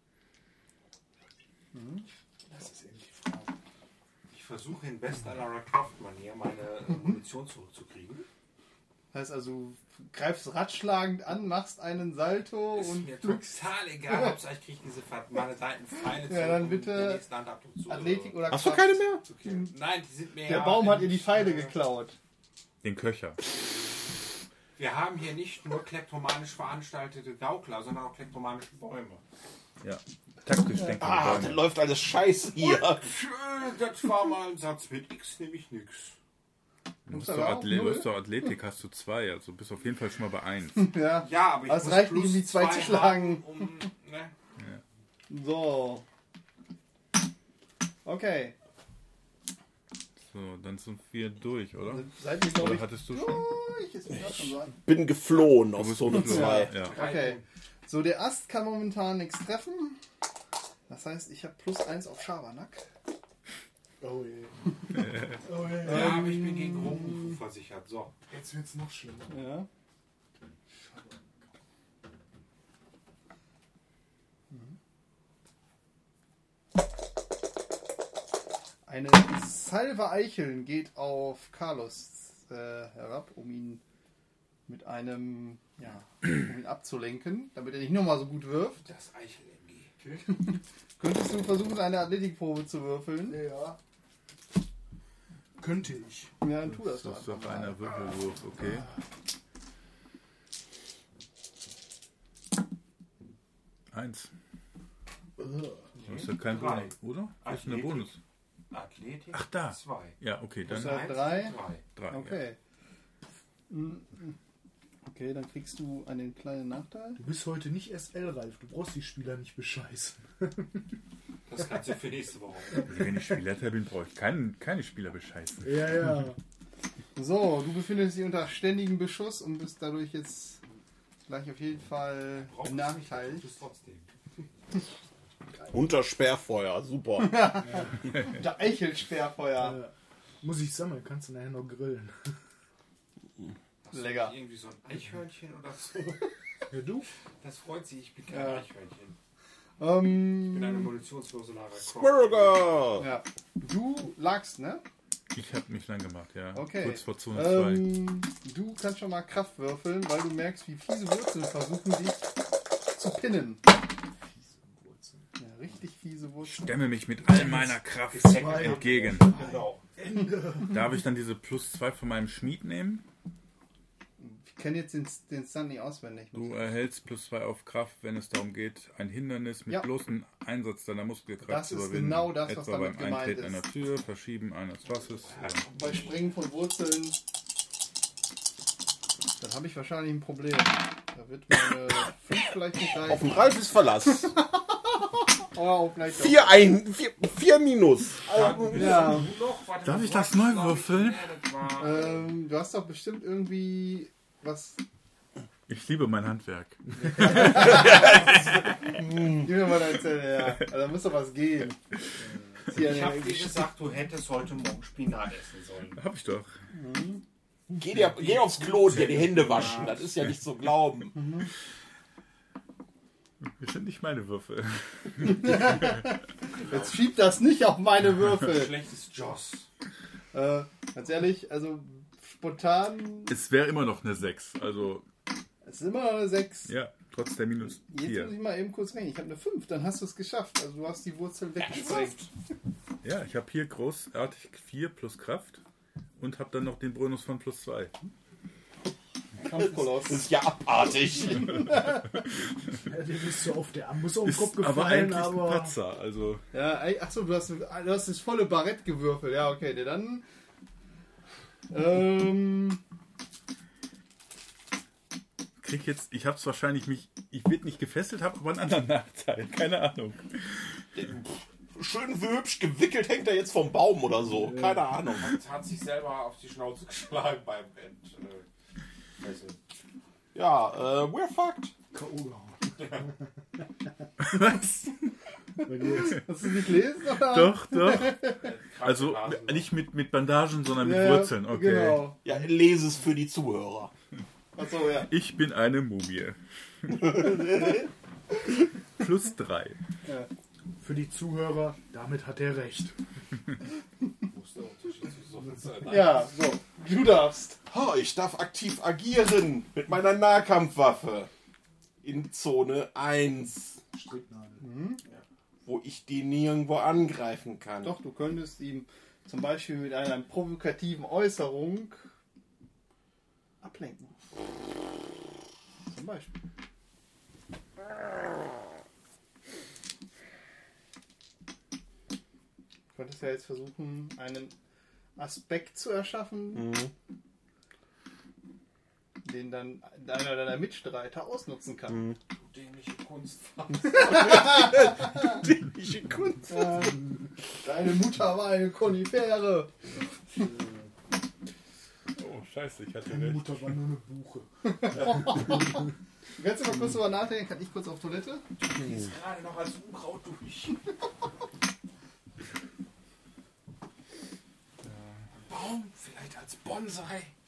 Das ist eben die Frage. Ich versuche in bester Lara Croft-Manier meine äh, Munition zurückzukriegen. Das heißt also, du greifst ratschlagend an, machst einen Salto Ist und mir flugs total egal, Hauptsache ich kriege diese Ver- meine Seiten Pfeile Ja, dann um bitte den nächsten Handabdruck zu. Athletik oder Hast du Kraft. keine mehr? Okay. Nein, die sind mir Der ja Baum hat ihr nicht, die Pfeile äh, geklaut. Den Köcher. Wir haben hier nicht nur kleptomanisch veranstaltete Gaukler, sondern auch kleptomanische Bäume. Ja. Taktisch denken Ah, wir dann läuft alles scheiße hier. Schön, das war mal ein Satz mit X, nämlich nix. Du bist, aber doch auch Athle null. du bist doch Athletik, hast du zwei, also bist auf jeden Fall schon mal bei eins. Ja. Ja, aber ich Aber es muss reicht plus nicht, um die zwei zu haben, schlagen. Um, ne? So. Okay. So, dann sind wir durch, oder? Seid ihr, glaube Oder ich, hattest du schon? durch? Ist mir grad schon so an. Bin geflohen Du auf bist Zone geflohen. zwei. Ja. Okay. So, der Ast kann momentan nichts treffen. Das heißt, ich habe plus eins auf Schabernack. Oh je. Oh je. Ja, aber ich bin gegen Rumruf versichert. So. Jetzt wird's noch schlimmer. Ja. Eine Salve Eicheln geht auf Carlos äh, herab, um ihn mit einem, ja, um ihn abzulenken, damit er nicht nochmal so gut wirft. Das Eichel-M G. Okay. Könntest du versuchen, eine Athletikprobe zu würfeln? Ja. Könnte ich. Ja, dann tu das Das ist doch. doch einer Würfelwurf, okay. Eins. Das ist ja kein Drei. Bonus, oder? Das ist eine Athletik. Bonus. Athletik. Ach, da. Zwei. Ja, okay, Das dann ist ja drei. Drei. drei. Okay. Okay, dann kriegst du einen kleinen Nachteil. Du bist heute nicht S L-reif. Du brauchst die Spieler nicht bescheißen. Das kannst du für nächste Woche. Ja. Wenn ich Spielleiter bin, brauche ich keinen, keine Spieler bescheißen. Ja, ja. So, du befindest dich unter ständigem Beschuss und bist dadurch jetzt gleich auf jeden Fall benachteiligt. Das trotzdem. Unter Sperrfeuer, super. Unter Eichelsperrfeuer. Ja. Muss ich sammeln, kannst du nachher noch grillen. Hast du Lecker. nicht irgendwie so ein Eichhörnchen oder so? Ja, du? Das freut sich, ich bin kein Ja. Eichhörnchen. Ich bin eine Ähm, munitionslose Lara Croft. Squirrel! ja. Du lagst, ne? Ich habe mich lang gemacht, ja. Okay. Kurz vor Zone zwei. Ähm, du kannst schon mal Kraft würfeln, weil du merkst, wie fiese Wurzeln versuchen, dich zu pinnen. Ja, richtig fiese Wurzeln. Stemme mich mit all meiner Kraft Zwei. entgegen. Genau. Darf ich dann diese plus zwei von meinem Schmied nehmen? Ich kenne jetzt den, den Stun nicht auswendig. Du erhältst plus zwei auf Kraft, wenn es darum geht, ein Hindernis mit Ja. bloßem Einsatz deiner Muskelkraft Das zu ist überwinden. genau das, was Etwa damit beim gemeint Eintreten ist. einer Tür, Verschieben eines Fasses. Oder Bei Springen von Wurzeln, dann habe ich wahrscheinlich ein Problem. Da wird meine fünf vielleicht nicht Auf reichen. dem Ralf ist Verlass. Oh, vielleicht auch. Vier, ein, vier, vier Minus. Ja. Darf ich das neu würfeln? Ähm, du hast doch bestimmt irgendwie was. Ich liebe mein Handwerk. Gib mir mal dein Zettel her. Also, da muss doch was gehen. Hier Ich habe eine dir gesagt, du hättest heute Morgen Spinat essen sollen. Hab ich doch. Geh, dir, geh aufs Klo und dir die Hände waschen. Das ist ja nicht zu glauben. Das sind nicht meine Würfel. Jetzt schiebt das nicht auf meine Würfel. Schlechtes Joss. äh, ganz ehrlich, also spontan. Es wäre immer noch eine sechs. Also, Es ist immer noch eine sechs. ja, trotz der minus Jetzt vier. muss ich mal eben kurz rechnen. Ich habe eine fünf, dann hast du es geschafft. Also du hast die Wurzel weggesprengt. Ja, ich habe hier großartig vier plus Kraft und habe dann noch den Bonus von plus zwei. Kampfkoloss. Das ist ja abartig. Ja, der ist so auf der Arm, muss auf den Ist Kopf aber gefallen, eigentlich ein aber. Patzer. Also, Ja, achso, du hast, du hast das volle Barett gewürfelt. Ja, okay, der dann. Ähm, krieg jetzt, ich habe es wahrscheinlich mich, ich wird nicht gefesselt, habe aber einen anderen Nachteil. Keine Ahnung. Schön hübsch gewickelt hängt er jetzt vom Baum oder so. Keine Ahnung. Hat, hat sich selber auf die Schnauze geschlagen beim Ent. Äh, Essen. Ja, äh, we're fucked. K O gehauen. Was? Wenn du jetzt hast du nicht gelesen? Oder? Doch, doch. Kranke Also Nase, ne? nicht mit, mit Bandagen, sondern mit Ja, Wurzeln. Okay. Genau. Ja, lese es für die Zuhörer. Achso, ja. Ich bin eine Mumie. Plus drei. ja. für die Zuhörer, damit hat er recht. Wo ist der Unterschied zwischen so und so? Nein. Ja, so. Du darfst. Oh, ich darf aktiv agieren mit meiner Nahkampfwaffe. In Zone eins, Stricknadel. wo ich die nirgendwo angreifen kann. Doch, du könntest ihm zum Beispiel mit einer provokativen Äußerung ablenken. Zum Beispiel. Du könntest ja jetzt versuchen, einen Aspekt zu erschaffen, Mhm. den dann einer deiner Mitstreiter ausnutzen kann. Mhm. Du dämliche Kunstfahrt. Dämliche Kunst. Ähm, deine Mutter war eine Konifere. Oh, scheiße, ich hatte Meine recht. Mutter war nur eine Buche. Du kannst mal kurz drüber nachdenken, kann ich kurz auf Toilette? Du gehst gerade noch als Unkraut durch. Baum, vielleicht als Bonsai.